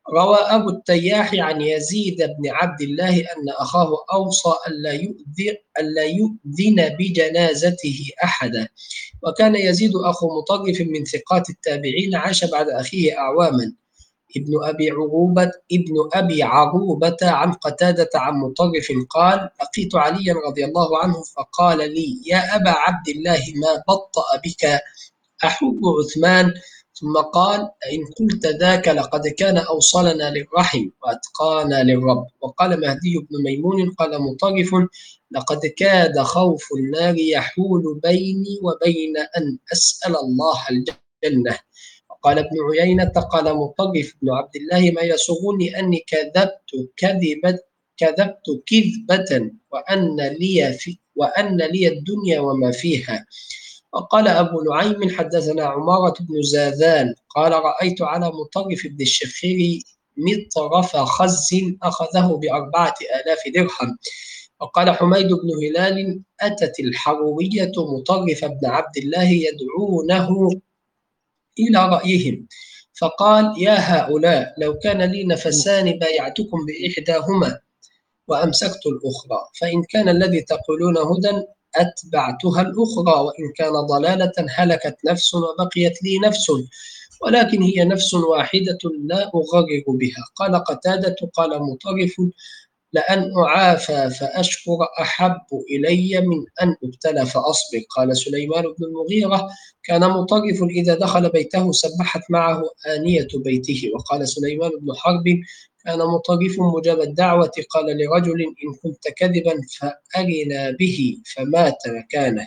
روى أبو التياح عن يزيد بن عبد الله أن أخاه أوصى ألا يؤذن, ألا يؤذن بجنازته أحدا. وكان يزيد أخو مطرف من ثقات التابعين، عاش بعد أخيه أعواما. ابن أبي عروبة ابن أبي عروبة عن قتادة عن مطرف قال: لقيت عليا رضي الله عنه فقال لي: يا أبا عبد الله ما بطأ بك أحب عثمان؟ ثم قال: إن قلت ذاك لقد كان أوصلنا للرحم وأتقانا للرب. وقال مهدي بن ميمون قال مطرف: لقد كاد خوف النار يحول بيني وبين أن أسأل الله الجنة. وقال ابن عيينة قال مطرف بن عبد الله: ما يسرني أني كذبت كذبة كذبت كذبة وأن لي في وأن لي الدنيا وما فيها. وقال أبو نعيم حدثنا عمارة بن زاذان قال: رأيت على مطرف بن الشخير مطرف خز أخذه بأربعة آلاف درهم. وقال حميد بن هلال: أتت الحروية مطرف بن عبد الله يدعونه إلى رأيهم، فقال: يا هؤلاء لو كان لي نفسان بايعتكم بإحداهما وأمسكت الأخرى، فإن كان الذي تقولون هدى أتبعتها الأخرى، وإن كان ضلالة هلكت نفس وبقيت لي نفس، ولكن هي نفس واحدة لا أغرر بها. قال قتادة قال مطرف: لأن أعافى فأشكر أحب إلي من أن أبتلى فأصبر. قال سليمان بن المغيرة: كان مطرف إذا دخل بيته سبحت معه آنية بيته. وقال سليمان بن حرب: كان مطرف مجاب الدعوة، قال لرجل: إن كنت كذبا فأرنا به فمات مكانه.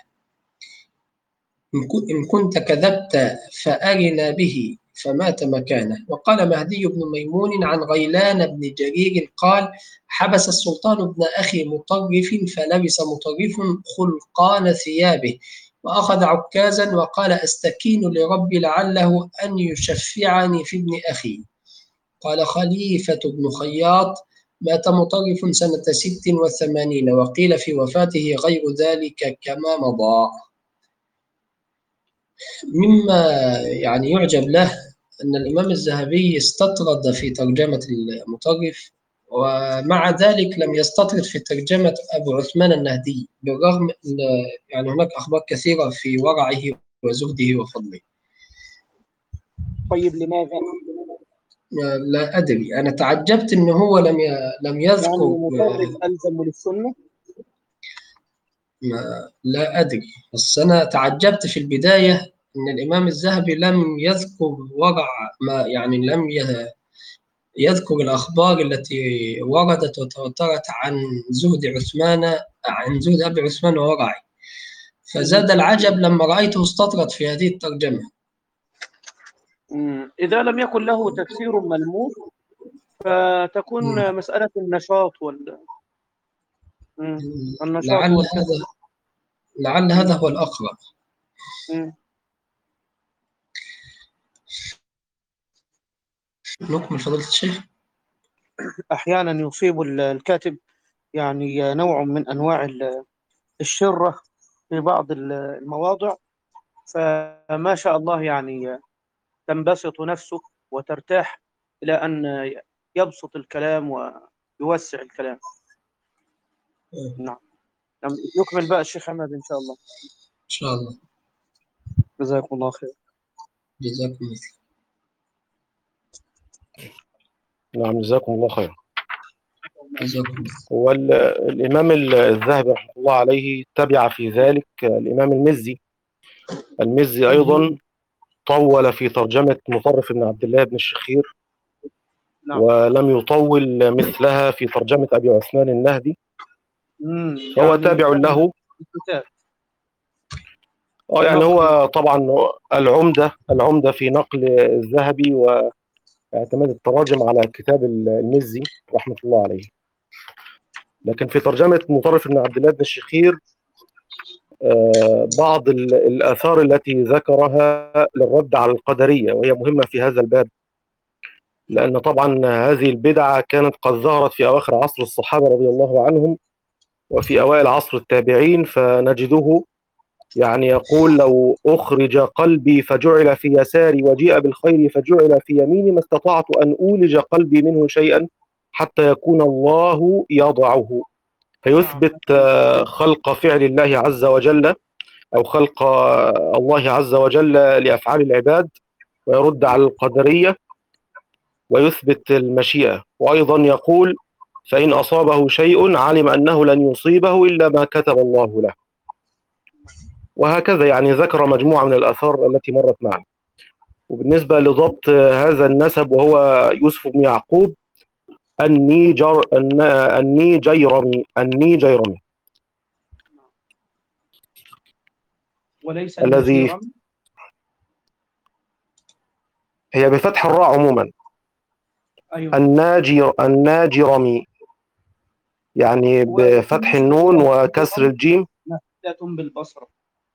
إن كنت كذبت فأرنا به فمات مكانه. وقال مهدي بن ميمون عن غيلان بن جرير قال: حبس السلطان ابن أخي مطرف فلبس مطرف خلقان ثيابه وأخذ عكازا وقال: أستكين لربي لعله أن يشفعني في ابن أخي. قال خليفة بن خياط: مات مطرف سنة ست وثمانين، وقيل في وفاته غير ذلك كما مضى. مما يعني يعجب له أن الإمام الذهبي استطرد في ترجمة المطرف، ومع ذلك لم يستطرد في ترجمة أبو عثمان النهدي، بالرغم أن يعني هناك أخبار كثيرة في ورعه وزهده وفضله. طيب لماذا؟ لا أدري، أنا تعجبت أنه هو لم لم يذكر يعني مطرف ألزم للسنة؟ لا أدري، بس أنا تعجبت في البداية أن الإمام الذهبي لم يذكر ورع ما يعني لم يذكر الأخبار التي وردت وتواترت عن زهد عثمان عن زهد أبي عثمان وورعه، فزاد العجب لما رأيته استطرد في هذه الترجمة. إذا لم يكن له تفسير ملموس فتكون م. مسألة النشاط وال النشاط لعل هذا لعل هذا هو الأقرب. نكمل فضيلة الشيخ. أحيانا يصيب الكاتب يعني نوع من أنواع الشرة في بعض المواضع، فما شاء الله يعني تنبسط نفسه وترتاح إلى أن يبسط الكلام ويوسع الكلام. نعم. نكمل بقى الشيخ حماد إن شاء الله. إن شاء الله. جزاكم الله خير. جزاكم الله. نعم جزاكم الله خير. جزاكم. والإمام الذهبي رحمه الله عليه تبع في ذلك الإمام المزي. المزي أيضا طول في ترجمة مطرف بن عبد الله بن الشخير. نعم. ولم يطول مثلها في ترجمة أبي عثمان النهدي. هو يعني تابع له. اه يعني هو طبعا العمدة العمدة في نقل الذهبي واعتماد التراجم على كتاب المزي رحمة الله عليه. لكن في ترجمة مطرف بن عبد الله بن الشخير بعض الآثار التي ذكرها للرد على القدرية، وهي مهمة في هذا الباب، لأن طبعا هذه البدعة كانت قد ظهرت في أواخر عصر الصحابة رضي الله عنهم وفي أوائل عصر التابعين، فنجده يعني يقول لو أخرج قلبي فجعل في يساري وجيء بالخير فجعل في يميني ما استطعت أن أولج قلبي منه شيئا حتى يكون الله يضعه. فيثبت آه، خلق فعل الله عز وجل أو خلق آه، الله عز وجل لأفعال العباد، ويرد على القدرية ويثبت المشيئة. وأيضا يقول فإن أصابه شيء علم أنه لن يصيبه إلا ما كتب الله له. وهكذا يعني ذكر مجموعة من الآثار التي مرت معنا. وبالنسبة لضبط هذا النسب وهو يوسف بن يعقوب النيجر النيجيرمي النيجيرمي وليس الذي النجيرمي. هي بفتح الراء عموما. أيوه. الناجر الناجرمي يعني بفتح النون وكسر الجيم. نافذة بالبصرة.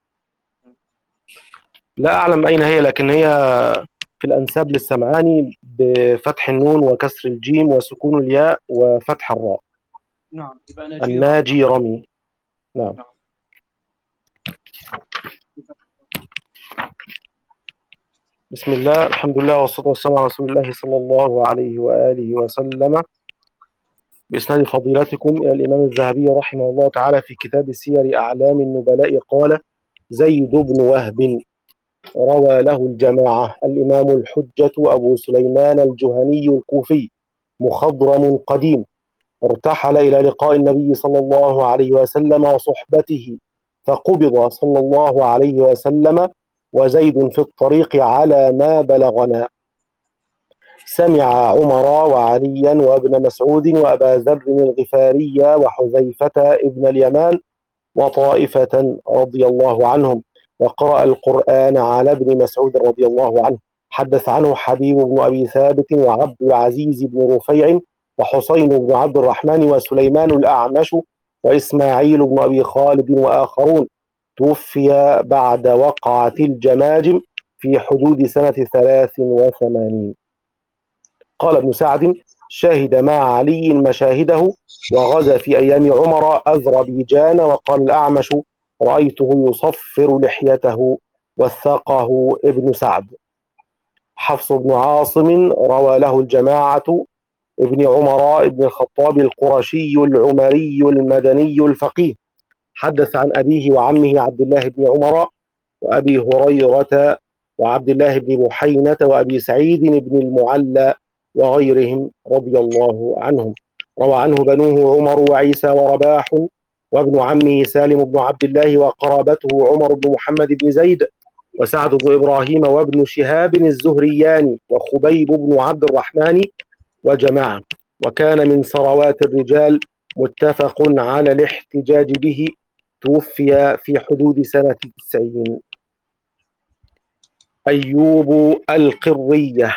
لا أعلم أين هي، لكن هي في الأنساب للسمعاني بفتح النون وكسر الجيم وسكون الياء وفتح الراء. نعم يبقى الناجي رمي. نعم. نعم. بسم الله، الحمد لله والصلاة والسلام على رسول الله صلى الله عليه وآله وسلم. بإسناد فضيلتكم إلى الإمام الذهبي رحمه الله تعالى في كتاب سير أعلام النبلاء قال: زيد بن وهب روى له الجماعة. الإمام الحجة أبو سليمان الجهني الكوفي مخضرم قديم، ارتحل إلى لقاء النبي صلى الله عليه وسلم وصحبته، فقبض صلى الله عليه وسلم وزيد في الطريق على ما بلغنا. سمع عمر وعليا وابن مسعود وأبا ذر الغفاري وحذيفة ابن اليمان وطائفة رضي الله عنهم، وقرأ القرآن على ابن مسعود رضي الله عنه. حدث عنه حبيب بن أبي ثابت وعبد العزيز بن رفيع وحسين بن عبد الرحمن وسليمان الأعمش وإسماعيل بن أبي خالد وآخرون. توفي بعد وقعة الجماجم في حدود سنة ثلاث وثمانين. قال ابن سعد: شهد مع علي مشاهده وغزا في أيام عمر أذربيجان. وقال الأعمش: رأيته يصفر لحيته. وثقه ابن سعد. حفص بن عاصم روى له الجماعة ابن عمر ابن الخطاب القرشي العمري المدني الفقيه. حدث عن أبيه وعمه عبد الله بن عمر وأبي هريرة وعبد الله بن بحينة وأبي سعيد بن المعلى وغيرهم رضي الله عنهم. روى عنه بنوه عمر وعيسى ورباح وابن عمه سالم بن عبد الله وقرابته عمر بن محمد بن زيد وسعد بن إبراهيم وابن شهاب الزهريان وخبيب بن عبد الرحمن وجماعة. وكان من ثروات الرجال، متفق على الاحتجاج به. توفي في حدود سنة تسعين. أيوب القرية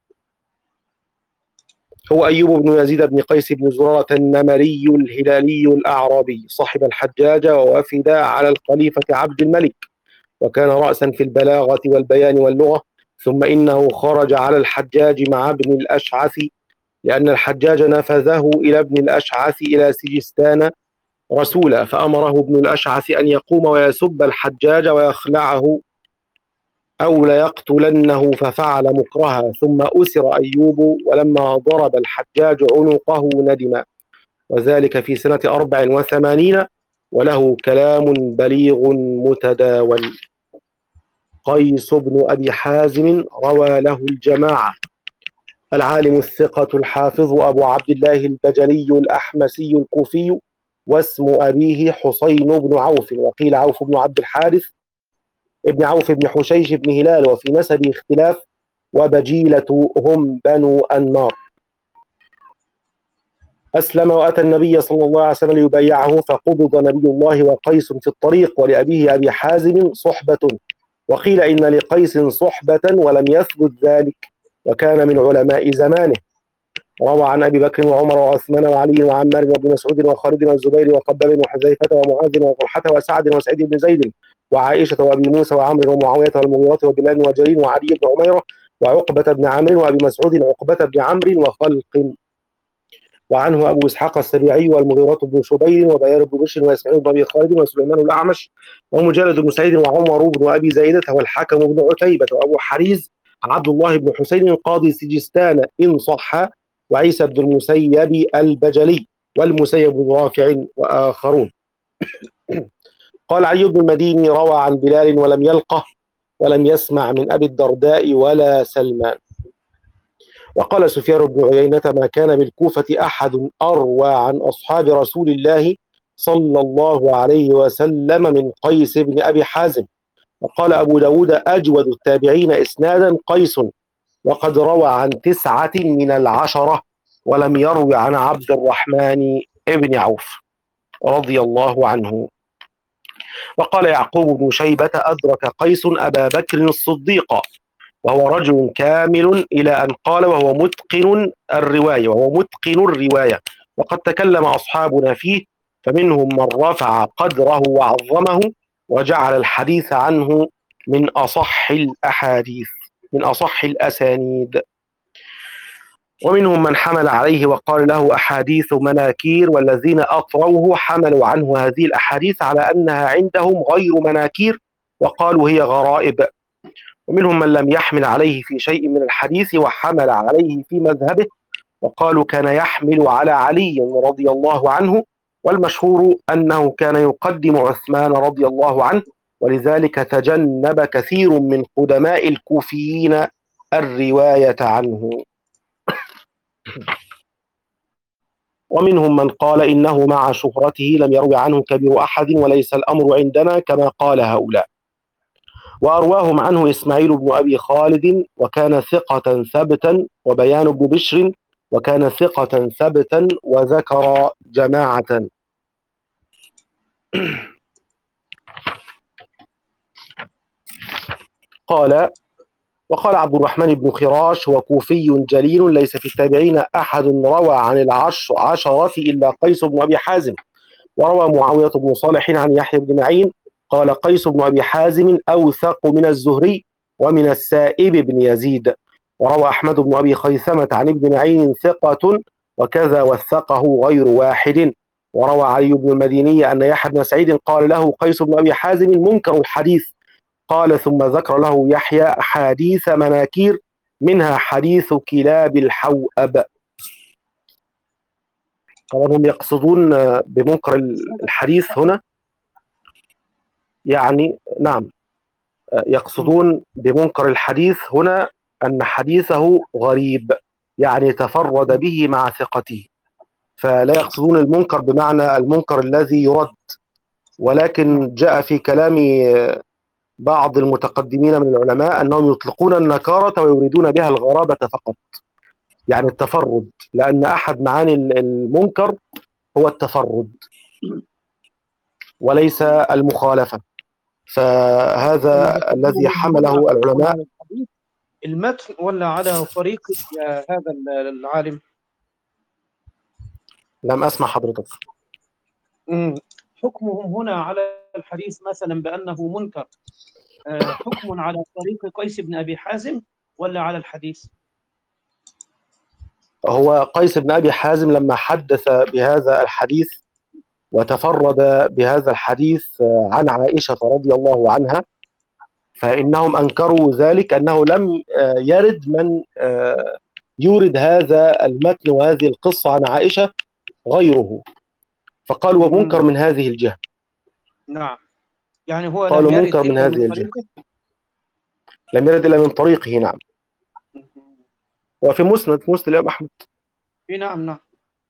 هو أيوب بن يزيد بن قيس بن زرارة النمري الهلالي الأعرابي صاحب الحجاج، ووفد على الخليفة عبد الملك، وكان رأسا في البلاغة والبيان واللغة. ثم إنه خرج على الحجاج مع ابن الأشعث، لأن الحجاج نفذه إلى ابن الأشعث إلى سجستان رسولا، فأمره ابن الأشعث أن يقوم ويسب الحجاج ويخلعه أو ليقتلنه، ففعل مكرها. ثم أسر أيوب، ولما ضرب الحجاج عنقه ندم، وذلك في سنة أربع وثمانين. وله كلام بليغ متداول. قيس بن أبي حازم روى له الجماعة. العالم الثقة الحافظ أبو عبد الله البجلي الأحمسي الكوفي، واسم أبيه حسين بن عوف، وقيل عوف بن عبد الحارث ابن عوف بن حشيش بن هلال، وفي نسبه اختلاف، وبجيلة هم بنو النار. أسلم وأتى النبي صلى الله عليه وسلم ليبايعه، فقبض نبي الله وقيس في الطريق، ولأبيه أبي حازم صحبة، وقيل إن لقيس صحبة ولم يثبت ذلك، وكان من علماء زمانه. روى عن أبي بكر وعمر وعثمان وعلي وعمار وابن مسعود وخالد والزبير وخباب وحذيفة ومعاذ وطلحة وسعد وسعيد بن زيد وعائشة وأبي موسى وعمرو ومعاوية والمغيرة وبلال وجرير وعلي بن عميرة وعقبة بن عمرو وأبي مسعود وعقبة بن عمرو وخلق. وعنه أبو إسحاق السبيعي والمغيرة بن شبير وبيان بن بشر وإسماعيل بن أبي خالد وسليمان الأعمش ومجالد بن سعيد وعمر بن أبي زايدة والحكم بن عتيبة وأبو حريز عبد الله بن حسين قاضي سجستان إن صح وعيسى بن المسيب البجلي والمسيب بن رافع وآخرون. قال علي بن المديني روى عن بلال ولم يلقه ولم يسمع من أبي الدرداء ولا سلمان. وقال سفيان بن عيينة ما كان بالكوفة أحد أروى عن أصحاب رسول الله صلى الله عليه وسلم من قيس بن أبي حازم. وقال أبو داود أجود التابعين إسنادا قيس وقد روى عن تسعة من العشرة ولم يروي عن عبد الرحمن بن عوف رضي الله عنه. وقال يعقوب بن شيبة أدرك قيس أبا بكر الصديق وهو رجل كامل إلى أن قال وهو متقن الرواية وهو متقن الرواية وقد تكلم أصحابنا فيه فمنهم من رفع قدره وعظمه وجعل الحديث عنه من أصح الأحاديث من أصح الأسانيد، ومنهم من حمل عليه وقال له أحاديث مناكير، والذين أطروه حملوا عنه هذه الأحاديث على أنها عندهم غير مناكير وقالوا هي غرائب. ومنهم من لم يحمل عليه في شيء من الحديث وحمل عليه في مذهبه وقالوا كان يحمل على علي رضي الله عنه، والمشهور أنه كان يقدم عثمان رضي الله عنه، ولذلك تجنب كثير من قدماء الكوفيين الرواية عنه. ومنهم من قال إنه مع شهرته لم يروي عنه كبير أحد وليس الأمر عندنا كما قال هؤلاء. وأرواهم عنه إسماعيل بن أبي خالد وكان ثقة ثبتا، وبيان بن بشر وكان ثقة ثبتا، وذكر جماعة. قال وقال عبد الرحمن بن خراش هو كوفي جليل ليس في التابعين أحد روى عن العشرة إلا قيس بن أبي حازم. وروى معاوية بن صالح عن يحيى بن معين قال قيس بن أبي حازم أوثق من الزهري ومن السائب بن يزيد. وروى أحمد بن أبي خيثمة عن ابن معين ثقة وكذا وثقه غير واحد. وروى علي بن المديني أن يحيى بن سعيد قال له قيس بن أبي حازم منكر الحديث، قال ثم ذكر له يحيى أحاديث مناكير منها حديث كلاب الحوأب. طبعا هم يقصدون بمنكر الحديث هنا يعني نعم يقصدون بمنكر الحديث هنا أن حديثه غريب يعني تفرد به مع ثقته، فلا يقصدون المنكر بمعنى المنكر الذي يرد، ولكن جاء في كلام بعض المتقدمين من العلماء أنهم يطلقون النكارة ويريدون بها الغرابة فقط، يعني التفرد، لأن أحد معاني المنكر هو التفرد وليس المخالفة. فهذا الذي حمله العلماء. المتن ولا على طريق هذا العالم؟ لم أسمع حضرتك. حكمهم هنا على الحديث مثلا بأنه منكر حكم على طريق قيس بن أبي حازم ولا على الحديث؟ هو قيس بن أبي حازم لما حدث بهذا الحديث وتفرد بهذا الحديث عن عائشة رضي الله عنها فإنهم أنكروا ذلك، أنه لم يرد من يورد هذا المتن وهذه القصة عن عائشة غيره، فقالوا ومنكر من هذه الجهة. نعم، يعني هو قالوا لم منكر يرد من هذه الجهة، لم يرد إلا من طريقه. نعم، وفي مسند في مسند الإمام أحمد. نعم نعم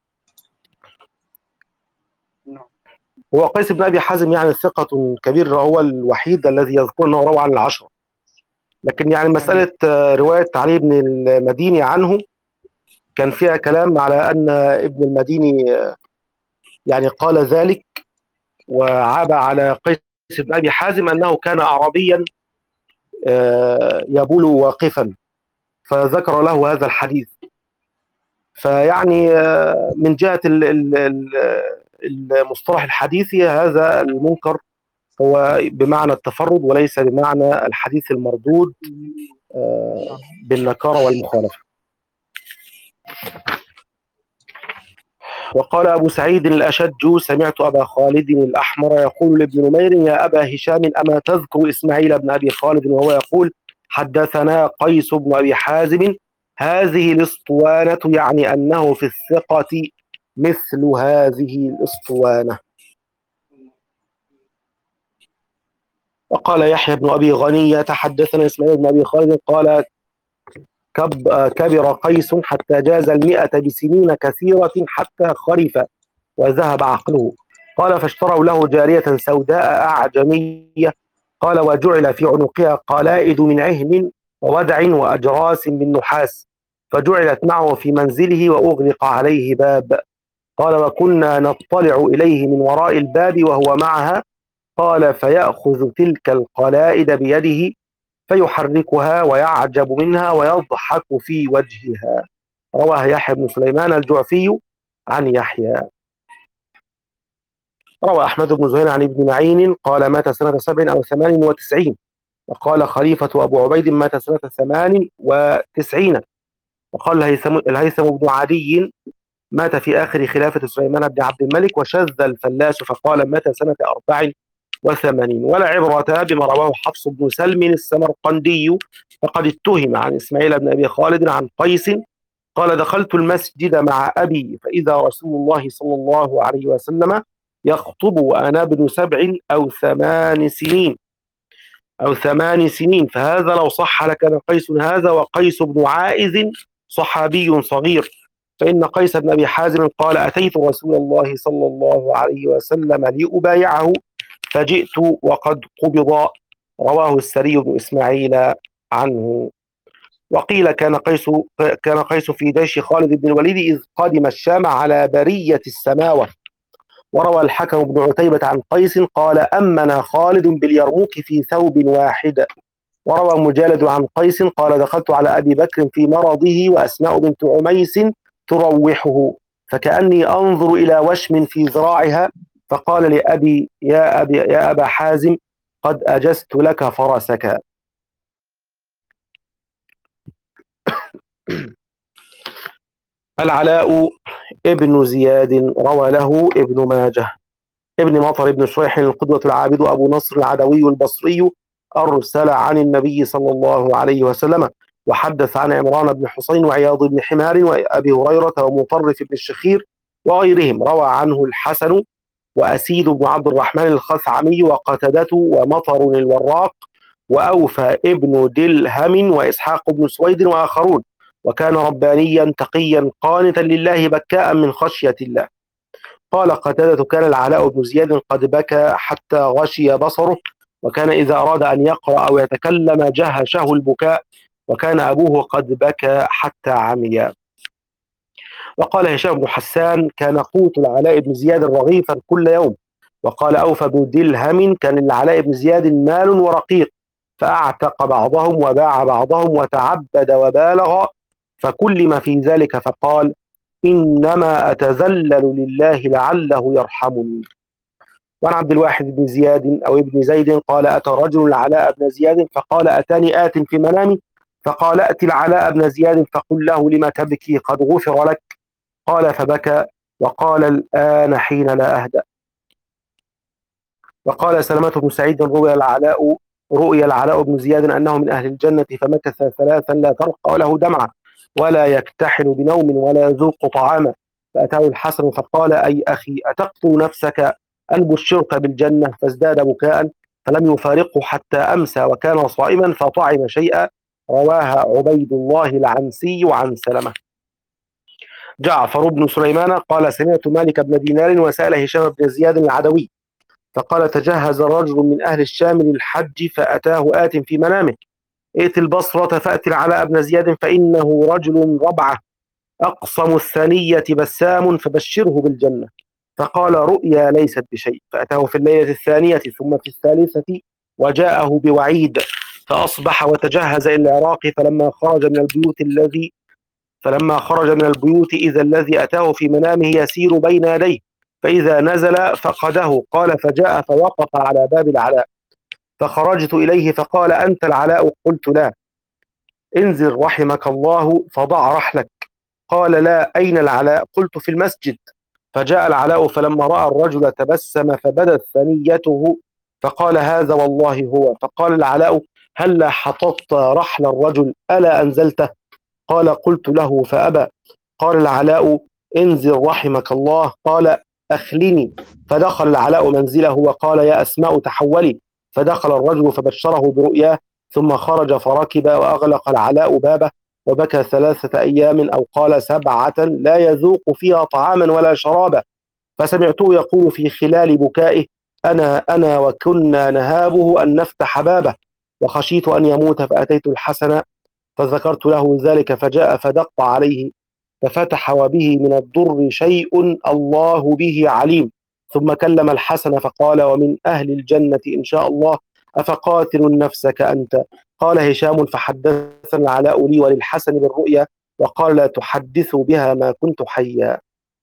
نعم. هو قيس بن أبي حازم يعني ثقة كبير، هو الوحيد الذي يذكر أنه روى عن العشرة، لكن يعني مسألة رواية علي بن المديني عنه كان فيها كلام على أن ابن المديني يعني قال ذلك وعاب على قيس بن أبي حازم أنه كان أعرابيا يبول واقفا فذكر له هذا الحديث. فيعني من جهة المصطلح الحديثي هذا المنكر هو بمعنى التفرد وليس بمعنى الحديث المردود بالنكارة والمخالفة. وقال أبو سعيد الأشج: سمعت أبا خالد الأحمر يقول لابن نمير: يا أبا هشام، أما تذكر إسماعيل بن أبي خالد وهو يقول: حدثنا قيس بن أبي حازم هذه الاسطوانة، يعني أنه في الثقة مثل هذه الاسطوانة. وقال يحيى بن أبي غنية: حدثنا إسماعيل بن أبي خالد قال: كب كبر قيس حتى جاز المئة بسنين كثيرة حتى خرف وذهب عقله. قال: فاشتروا له جارية سوداء أعجمية. قال: وجعل في عنقها قلائد من عهن وودع وأجراس من نحاس، فجعلت معه في منزله وأغلق عليه باب. قال: وكنا نطلع إليه من وراء الباب وهو معها. قال: فيأخذ تلك القلائد بيده فيحركها ويعجب منها ويضحك في وجهها. رواه يحيى بن سليمان الجعفي عن يحيى. روى أحمد بن زهير عن ابن معين قال: مات سنة سبع أو ثمان وتسعين. وقال خليفة أبو عبيد: مات سنة ثمان وتسعين. وقال الهيثم, الهيثم بن عدي: مات في آخر خلافة سليمان بن عبد الملك. وشذ الفلاس فقال: مات سنة أربع وثمانين. ولا عبرة بما رواه حفص بن سلم السمرقندي، فقد اتهم عن إسماعيل بن أبي خالد عن قيس قال: دخلت المسجد مع أبي فإذا رسول الله صلى الله عليه وسلم يخطب وأنا ابن سبع أو ثمان سنين أو ثمان سنين فهذا لو صح لكان قيس هذا وقيس بن عائذ صحابي صغير. فإن قيس بن أبي حازم قال: أتيت رسول الله صلى الله عليه وسلم لأبايعه فجئت وقد قبض. رواه السري بن إسماعيل عنه. وقيل كان قيس كان قيس في جيش خالد بن الوليد إذ قدم الشام على برية السماوة. وروى الحكم بن عتيبة عن قيس قال: أمنا خالد باليرموك في ثوب واحد. وروى مجالد عن قيس قال: دخلت على أبي بكر في مرضه وأسماء بنت عميس تروحه فكأني أنظر إلى وشم في ذراعها، فقال لأبي: يا أبي يا أبا حازم، قد أجزت لك فرسك. العلاء ابن زياد روى له ابن ماجه. ابن مطر ابن شريح القدوة العابد أبو نصر العدوي البصري أرسل عن النبي صلى الله عليه وسلم، وحدث عن عمران بن حسين وعياض بن حمار وأبي هريرة ومطرف بن الشخير وغيرهم. روى عنه الحسن وأسيد بن عبد الرحمن الخثعمي وقتادة ومطر الوراق وأوفى ابن دلهم وإسحاق بن سويد وآخرون. وكان ربانيا تقيا قانتا لله بكاء من خشية الله. قال قتادة: كان العلاء بن زياد قد بكى حتى غشي بصره، وكان إذا أراد أن يقرأ أو يتكلم جهشه البكاء، وكان أبوه قد بكى حتى عمي. وقال هشام بن حسان: كان قوت العلاء بن زياد رغيفا كل يوم. وقال أوفى بن دلهم: كان للعلاء بن زياد مال ورقيق، فأعتق بعضهم وباع بعضهم وتعبد وبالغ، فكلم في ذلك فقال: إنما أتذلل لله لعله يرحمني. وعن عبد الواحد بن زياد أو ابن زيد قال: أتى رجل العلاء بن زياد فقال: أتاني آت في منامي فقال: أت العلاء بن زياد فقل له: لما تبكي؟ قد غفر لك. قال فبكى وقال: الآن حين لا أهدأ. وقال سلمة بن سعيد: رؤيا العلاء رؤيا العلاء بن زياد أنه من أهل الجنة، فمكث ثلاثا لا ترقى له دمعة ولا يكتحل بنوم ولا يذوق طعاما. فأتاه الحسن فقال: أي أخي، أتقتل نفسك أن بشرت بالجنة؟ فازداد بكاء فلم يفارقه حتى أمسى وكان صائما فطعم شيئا. رواها عبيد الله العنسي عن سلمة. جعفر بن سليمان قال: سمعت مالك بن دينار وسأل هشام بن زياد العدوي فقال: تجهز رجل من أهل الشام للحج فأتاه آت في منامه: ائت البصرة فأت العلاء بن زياد فإنه رجل ربعة أقصم الثنية بسام فبشره بالجنة. فقال: رؤيا ليست بشيء. فأتاه في الليلة الثانية ثم في الثالثة وجاءه بوعيد، فأصبح وتجهز إلى العراق. فلما خرج من البيوت الذي فلما خرج من البيوت إذا الذي أتاه في منامه يسير بين يديه، فإذا نزل فقده. قال: فجاء فوقف على باب العلاء، فخرجت إليه فقال: أنت العلاء؟ قلت: لا. انزل رحمك الله فضع رحلك. قال: لا. أين العلاء؟ قلت: في المسجد. فجاء العلاء فلما رأى الرجل تبسم فبدت ثنيته فقال هذا والله هو. فقال العلاء هلا حططت رحل الرجل ألا أنزلته؟ قال قلت له فأبى. قال العلاء انزل رحمك الله. قال أخلني. فدخل العلاء منزله وقال يا أسماء تحولي. فدخل الرجل فبشره برؤياه ثم خرج فركب وأغلق العلاء بابه وبكى ثلاثة أيام أو قال سبعة لا يذوق فيها طعاما ولا شرابا. فسمعته يقول في خلال بكائه أنا أنا وكنا نهابه أن نفتح بابه وخشيت أن يموت فأتيت الحسن فذكرت له ذلك فجاء فدق عليه ففتح وبه من الضر شيء الله به عليم. ثم كلم الحسن فقال ومن أهل الجنة إن شاء الله أفقاتل نفسك أنت؟ قال هشام فحدثنا العلاء لي وللحسن بالرؤيا وقال لا تحدثوا بها ما كنت حيا.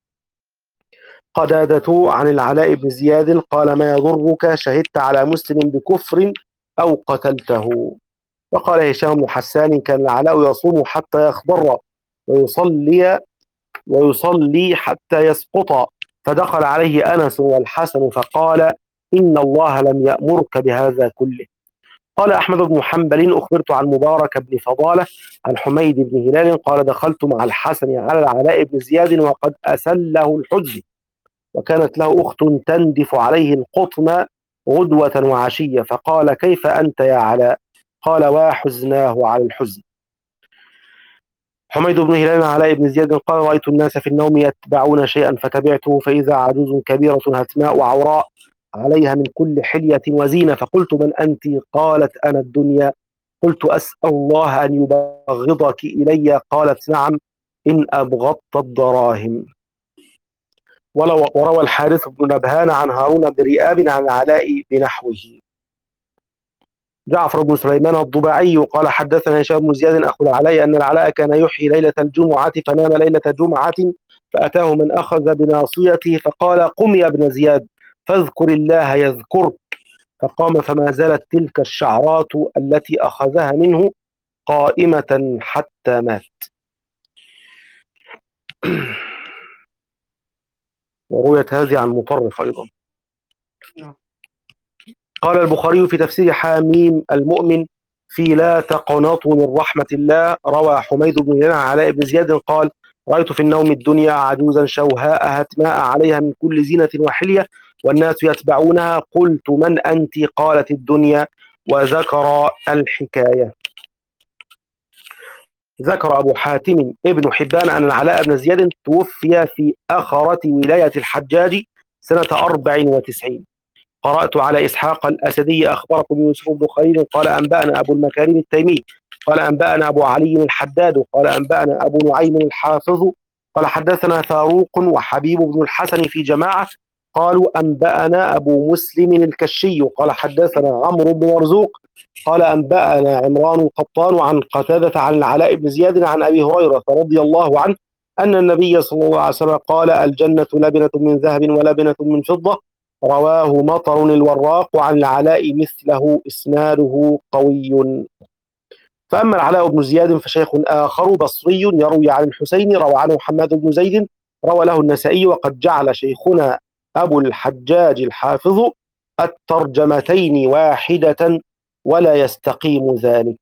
قتادة عن العلاء بن زياد قال ما يضرك شهدت على مسلم بكفر أو قتلته. وقال هشام بن حسان كان العلاء يصوم حتى يخضر ويصلي ويصلي حتى يسقط. فدخل عليه أنس والحسن فقال إن الله لم يأمرك بهذا كله. قال أحمد بن حنبل أخبرت عن مبارك بن فضالة عن حميد بن هلال قال دخلت مع الحسن على العلاء بن زياد وقد أسله الحزن وكانت له أخت تندف عليه القطن غدوة وعشية فقال كيف أنت يا علاء؟ قال وحزناه على الحزن. حميد بن هلال علاء بن زياد قال رأيت الناس في النوم يتبعون شيئا فتبعته فإذا عجوز كبيرة هتماء وعوراء عليها من كل حلية وزينة فقلت من أنت؟ قالت أنا الدنيا. قلت أسأل الله أن يبغضك إلي. قالت نعم إن أبغضت الدراهم. وروى الحارث بن نبهان عن هارون بن رئاب عن العلاء بنحوه. جعفر بن سليمان الضباعي قال حدثنا هشام بن زياد أخو العلاء أن العلاء كان يحيي ليلة الجمعة فنام ليلة جمعة فأتاه من أخذ بناصيته فقال قم يا ابن زياد فاذكر الله يذكرك. فقام فما زالت تلك الشعرات التي أخذها منه قائمة حتى مات. ورويت هذه عن مطرف أيضا. قال البخاري في تفسير حاميم المؤمن في لا تقنطوا من رحمة الله روى حميد بن هلال عن علاء بن زياد قال رأيت في النوم الدنيا عجوزا شوهاء هتماء عليها من كل زينة وحلية والناس يتبعونها قلت من أنت؟ قالت الدنيا وذكر الحكاية. ذكر أبو حاتم ابن حبان أن العلاء بن زياد توفي في آخرة ولاية الحجاج سنة أربع وتسعين. قرأت على إسحاق الأسدي أخبركم يوسف بن خليل قال أنبأنا أبو المكارم التيمي قال أنبأنا أبو علي الحداد قال أنبأنا أبو نعيم الحافظ قال حدثنا فاروق وحبيب بن الحسن في جماعة قالوا أنبأنا أبو مسلم الكشي قال حدثنا عمرو بن مرزوق قال أنبأنا عمران القطان عن قتادة عن العلاء بن زياد عن أبي هريرة رضي الله عنه أن النبي صلى الله عليه وسلم قال الجنة لبنة من ذهب ولبنة من فضة رواه مطر الوراق وعن العلاء مثله إسناده قوي. فأما العلاء بن زياد فشيخ آخر بصري يروي عن الحسين روى عنه محمد بن زيد روى له النسائي وقد جعل شيخنا أبو الحجاج الحافظ الترجمتين واحدة ولا يستقيم ذلك.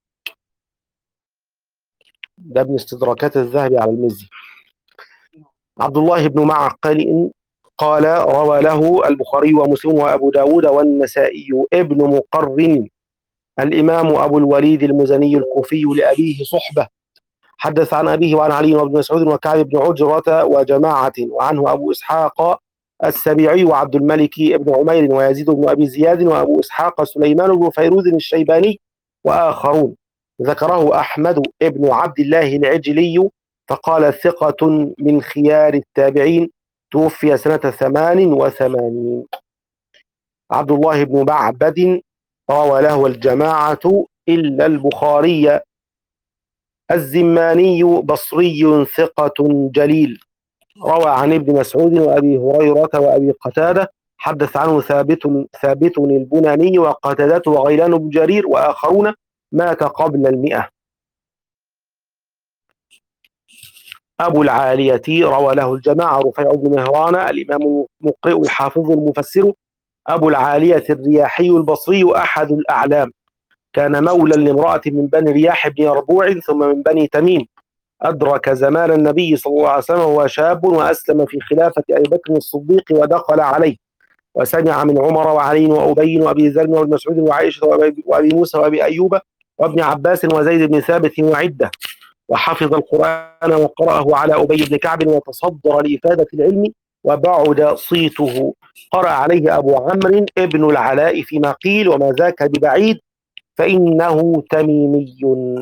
ده من استدراكات الذهبي على المزي. عبد الله بن معقل قال روى له البخاري ومسلم وأبو داود والنسائي ابن مقرن الإمام أبو الوليد المزني الكوفي لأبيه صحبة حدث عن أبيه وعن علي وابن مسعود وكعب بن عجرة وجماعة وعنه أبو إسحاق السبيعي وعبد الملك ابن عمير ويزيد بن أبي زياد وأبو إسحاق سليمان بن فيروز الشيباني وآخرون. ذكره أحمد ابن عبد الله العجلي فقال ثقة من خيار التابعين توفي سنة ثمان وثمانين. عبد الله بن معبد روى له الجماعة إلا البخاري. الزماني بصري ثقة جليل روى عن ابن مسعود وأبي هريرة وأبي قتادة حدث عنه ثابت ثابت البناني وقتادة وغيلان بن جرير وآخرون مات قبل المئة. أبو العالية روى له الجماعة: رفيع بن مهران الإمام المقرئ الحافظ المفسر أبو العالية الرياحي البصري أحد الأعلام، كان مولى لامرأة من بني رياح بن يربوع ثم من بني تميم، أدرك زمان النبي صلى الله عليه وسلم وهو شاب، وأسلم في خلافة أبي بكر الصديق ودخل عليه، وسمع من عمر وعلي وأبي وأبي ذر وابن مسعود وعائشة وأبي وأبي موسى وأبي أيوب وابن عباس وزيد بن ثابت وعدة، وحفظ القرآن وقرأه على أبي بن كعب وتصدر لإفادة العلم وبعد صيته. قرأ عليه أبو عمرو ابن العلاء فيما قيل، وما ذاك ببعيد فإنه تميمي.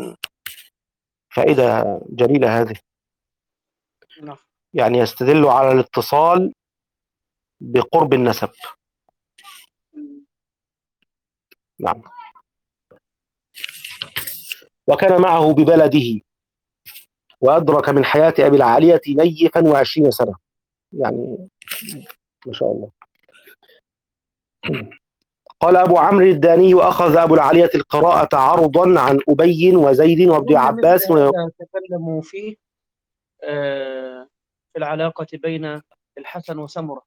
فائدة جليلة هذه، نعم. يعني يستدل على الاتصال بقرب النسب. نعم. وكان معه ببلده، وأدرك من حياة أبي العالية نيفا وعشرين سنة، يعني ما شاء الله. قال أبو عمرو الداني: أخذ أبو العالية القراءة عرضا عن أبي وزيد وابن عباس. هذا تكلموا فيه آه، في العلاقة بين الحسن وسمرة.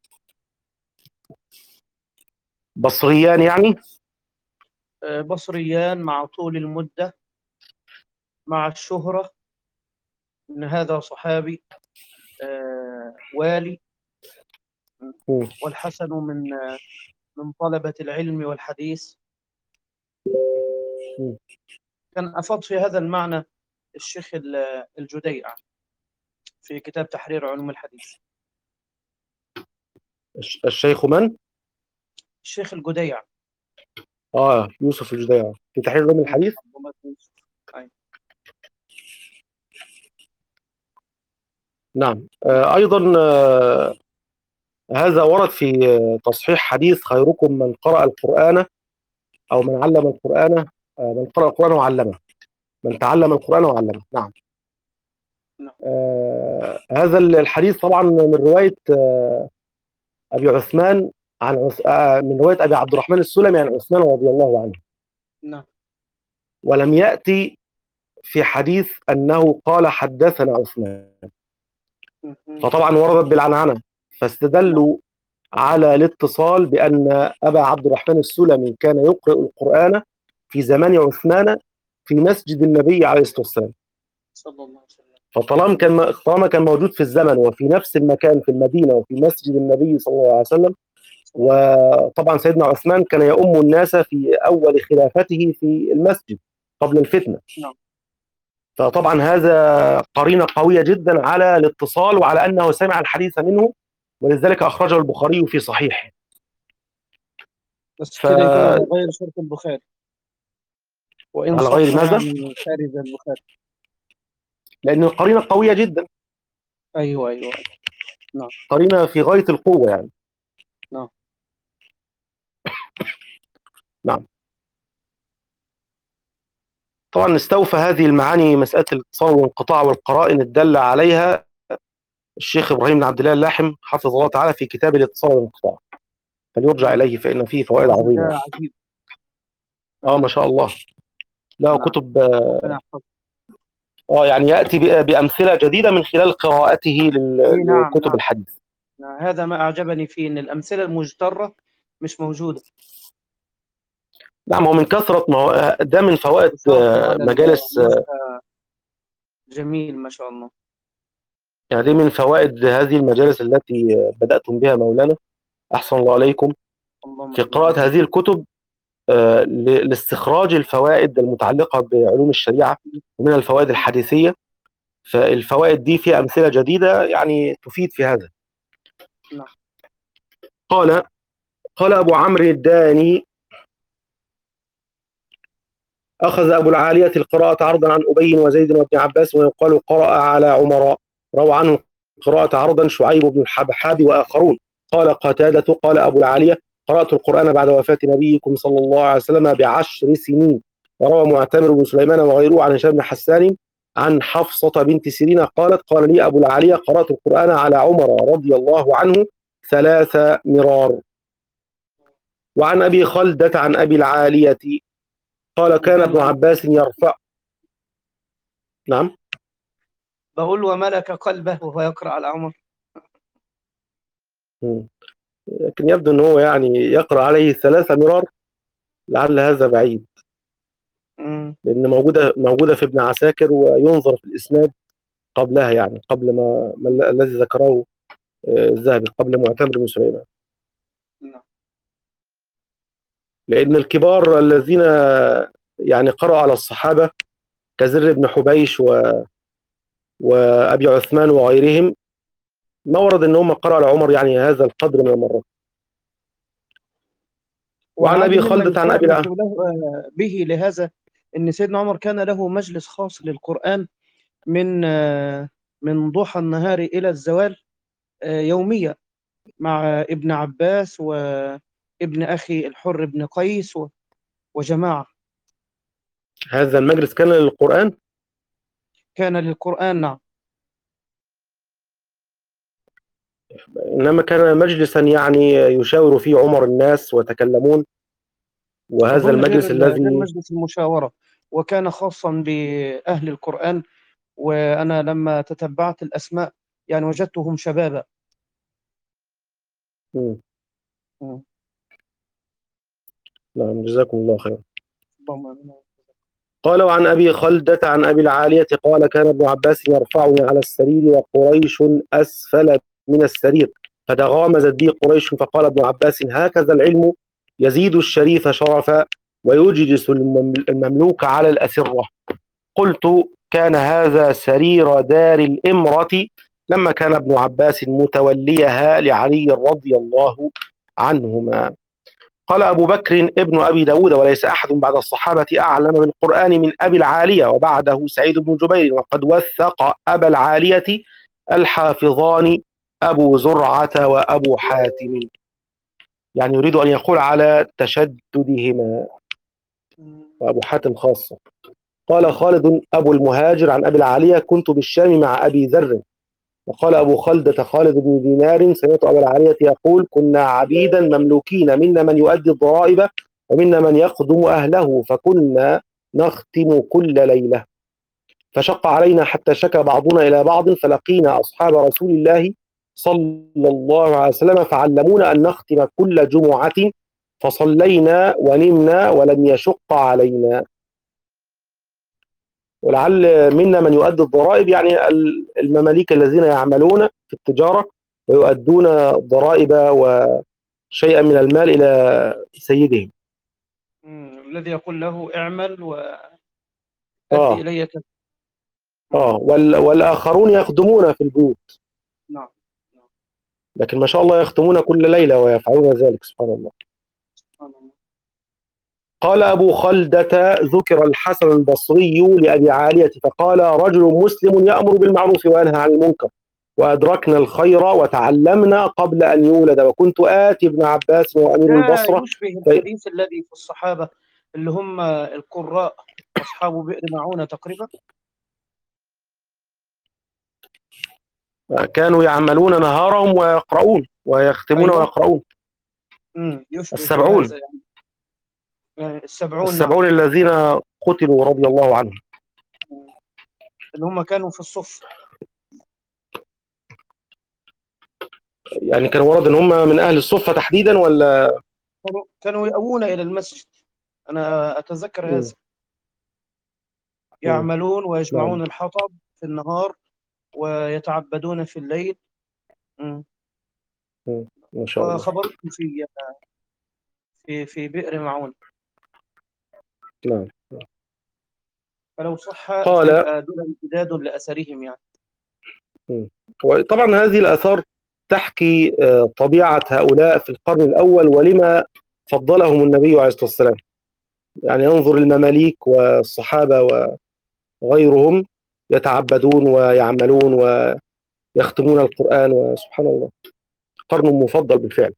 بصريان يعني؟ آه، بصريان مع طول المدة، مع الشهرة أن هذا صحابي آه، والي، م. والحسن من آه، من طلبة العلم والحديث. م. كان أفض في هذا المعنى الشيخ ال- الجديع في كتاب تحرير علوم الحديث. الش- الشيخ من؟ الشيخ الجديع. آه يوسف الجديع في تحرير علوم الحديث. أيوة. نعم. آه أيضا آه هذا ورد في آه، تصحيح حديث: خيركم من قرأ القرآن أو من علم القرآن، آه من قرأ القرآن وعلمه، من تعلم القرآن وعلمه. نعم. نعم. آه هذا الحديث طبعا من رواية آه أبي عثمان عن عث... آه من رواية أبي عبد الرحمن السلمي عن عثمان رضي الله عنه، نعم. ولم يأتي في حديث أنه قال حدثنا عثمان، مهم. فطبعا وردت بالعنعنة، فاستدلوا على الاتصال بأن أبا عبد الرحمن السلمي كان يقرأ القرآن في زمان عثمان في مسجد النبي عليه الصلاة والسلام. صلى الله عليه وسلم. فطالما كان طالما كان موجود في الزمن وفي نفس المكان في المدينة وفي مسجد النبي صلى الله عليه وسلم، وطبعا سيدنا عثمان كان يؤم الناس في أول خلافته في المسجد قبل الفتنة. نعم. فطبعا هذا قرينة قوية جدا على الاتصال وعلى أنه سمع الحديث منه، ولذلك أخرجه البخاري في صحيحه. بس ف... كده يكون على غير شرط البخاري، وإن على صح غير ماذا؟ يعني خارج البخاري. لأن القرينة قوية جدا، أيوه أيوه. نعم. قرينة في غاية القوة يعني. نعم. نعم. طبعا استوفى هذه المعاني مسألة الاتصال والانقطاع والقرائن الدالة عليها الشيخ إبراهيم بن عبد الله اللاحم حفظه الله تعالى في كتاب الاتصال والانقطاع، فليرجع نعم. إليه فإن فيه فوائد الراجل عظيمة. ده عجيب. اه ما شاء الله، له نعم. كتب ربنا يحفظه. اه يعني يأتي ب- بأمثلة جديدة من خلال قراءته لل- إيه نعم لكتب نعم. الحديث. نعم. هذا ما أعجبني فيه، إن الأمثلة المجترة مش موجودة. نعم، ومن كثرة ما هو ده من فوائد حفاظه آه، على مجالس آه، النزهة جميل ما شاء الله. يعني دي من فوائد هذه المجالس التي آه، بدأتم بها مولانا، أحسن الله عليكم، اللهم في صل قراءة على هذه الكتب آه، ل- لاستخراج الفوائد المتعلقة بعلوم الشريعة ومن الفوائد الحديثية. فالفوائد دي فيها أمثلة جديدة يعني تفيد في هذا. نعم. قال قال أبو عمرو الداني: أخذ أبو العالية القراءة عرضا عن أبي وزيد وابن عباس، ويقال قرأ على عمر. روى عنه قراءة عرضا شعيب بن الحبحاب وآخرون. قال قتادة: قال أبو العالية: قرأت القرآن بعد وفاة نبيكم صلى الله عليه وسلم بعشر سنين. وروى معتمر بن سليمان وغيره عن هشام بن حسان عن حفصة بنت سيرين قالت: قال لي أبو العالية: قرأت القرآن على عمر رضي الله عنه ثلاث مرار. وعن أبي خلدة عن أبي العالية قال: كان ابن عباس يرفع. نعم. بقول وملك قلبه وهو يقرأ على عمر. مم. لكن يبدو أن هو يعني يقرأ عليه ثلاث مرار، لعل هذا بعيد، مم. لأن موجودة موجودة في ابن عساكر، وينظر في الإسناد قبلها، يعني قبل ما, ما ال- الذي ذكره آه، الذهبي، قبل معتمر بن سليمان. نعم. لأن الكبار الذين يعني قرأوا على الصحابة كزر بن حبيش و... وأبي عثمان وغيرهم، ما ورد أن هم قرأوا على عمر يعني هذا القدر من المرات. وعن ولعل أبي مما خلدة عن أبي يشاهد الع... له آه، به لهذا ان سيدنا عمر كان له مجلس خاص للقرآن من آه، من ضحى النهار إلى الزوال، آه، يوميا، مع ابن عباس وابن أخي الحر بن قيس و- وجماعة. هذا المجلس كان للقرآن. كان للقرآن، نعم. إنما كان مجلسا يعني يشاور فيه عمر الناس ويتكلمون، وهذا أظن غير المجلس ال- غير الذي مجلس المشاورة، وكان خاصا بأهل القرآن. وأنا لما تتبعت الأسماء يعني وجدتهم شبابا. مم. مم. نعم، جزاكم الله خير. اللهم آمين. قال وعن أبي خلدة عن أبي العالية قال كان ابن عباس يرفعني على السرير وقريش أسفل من السرير، فتغامزت بي قريش، فقال ابن عباس هكذا العلم يزيد الشريف شرفا ويجلس المم- المملوك على الأسرة. قلت كان هذا سرير دار الإمرة لما كان ابن عباس متوليها لعلي رضي الله عنهما. قال أبو بكر ابن أبي داود وليس أحد بعد الصحابة أعلم بالقرآن من أبي العالية، وبعده سعيد بن جبير، وقد وثق أبا العالية الحافظان أبو زرعة وأبو حاتم، يعني يريد أن يقول على تشددهما، وأبو حاتم خاصة. قال خالد أبو المهاجر عن أبي العالية كنت بالشام مع أبي ذر. وقال أبو خلدة خالد بن دينار سمعت أبا العالية يقول كنا عبيدا مملوكين، منا من يؤدي الضرائب ومنا من يخدم أهله، فكنا نختم كل ليلة، فشق علينا حتى شكى بعضنا إلى بعض، فلقينا أصحاب رسول الله صلى الله عليه وسلم فعلمونا أن نختم كل جمعة، فصلينا ونمنا ولم يشق علينا. ولعل منا من يؤدي الضرائب يعني المماليك الذين يعملون في التجارة ويؤدون الضرائب وشيئا من المال إلى سيدهم. مم. الذي يقول له اعمل وأدي آه إلي كذا. آه وال والآخرون يخدمون في البيوت، نعم. نعم. لكن ما شاء الله يختمون كل ليلة ويفعلون ذلك، سبحان الله. سبحان الله. قال أبو خلدة ذكر الحسن البصري لأبي عالية فقال رجل مسلم يأمر بالمعروف وينهى عن المنكر، وأدركنا الخير وتعلمنا قبل أن يولد، وكنت آتي ابن عباس وأمير ده البصرة. يشبه في... الحديث الذي في الصحابة اللي هم القراء أصحاب بئر معونة تقريبا. كانوا يعملون نهارهم ويقرؤون ويختمون أيوه. ويقرؤون. مم. يشبه السبعون هذا يعني. يعني السبعون، نعم. السبعون الذين قتلوا رضي الله عنهم. مم. اللي هم كانوا في الصف. يعني كان ورد ان هم من اهل الصفه تحديدا ولا كانوا كانوا يأوون إلى المسجد. أنا أتذكر مم. هذا. يعملون ويجمعون نعم. الحطب في النهار ويتعبدون في الليل. مم. مم. ما شاء الله. وخبرتهم في في في بئر معونة. نعم. فلو صح قال فيبقى دول امتداد لأثرهم يعني. مم. وطبعا هذه الآثار تحكي آه، طبيعة هؤلاء في القرن الأول ولما فضلهم النبي عليه الصلاة والسلام. يعني ينظر المماليك والصحابة وغيرهم يتعبدون ويعملون ويختمون القرآن، وسبحان الله قرن مفضل بالفعل.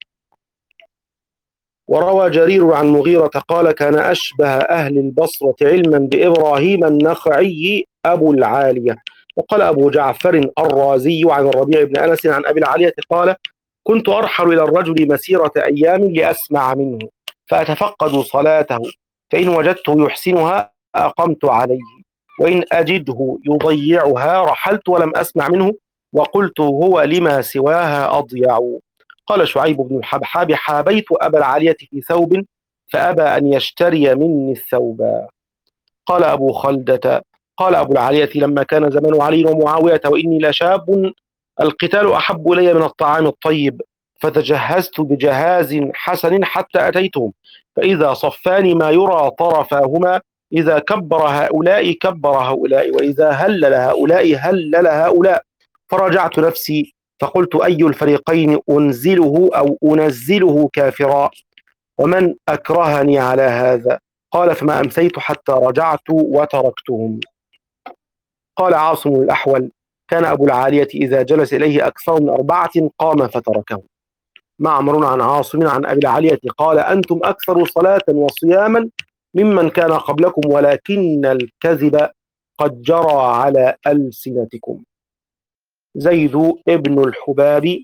وروى جرير عن مغيرة قال كان أشبه أهل البصرة علما بإبراهيم النخعي أبو العالية. وقال أبو جعفر الرازي عن الربيع بن أنس عن أبي العالية قال كنت أرحل إلى الرجل مسيرة أيام لأسمع منه فأتفقد صلاته، فإن وجدته يحسنها أقمت عليه، وإن أجده يضيعها رحلت ولم أسمع منه، وقلت هو لما سواها أضيع. قال شعيب بن الحبحاب: حابيت أبا العالية في ثوب فأبى أن يشتري مني الثوب. قال أبو خلدة: قال أبو العالية: لما كان زمان علي ومعاوية وإني لشاب، القتال أحب إلي من الطعام الطيب، فتجهزت بجهاز حسن حتى أتيتهم، فإذا صفان ما يرى طرفاهما، إذا كبر هؤلاء كبر هؤلاء، وإذا هلل هؤلاء هلل هؤلاء، فرجعت نفسي فقلت: أي الفريقين أنزله أو أنزله كافرا، ومن أكرهني على هذا؟ قال: فما أمسيت حتى رجعت وتركتهم. قال عاصم الأحول: كان أبو العالية إذا جلس إليه أكثر من أربعة قام فتركه. معمر عن عاصم عن أبي العالية قال: أنتم أكثر صلاة وصياما ممن كان قبلكم، ولكن الكذب قد جرى على ألسنتكم. زيد ابن الحباب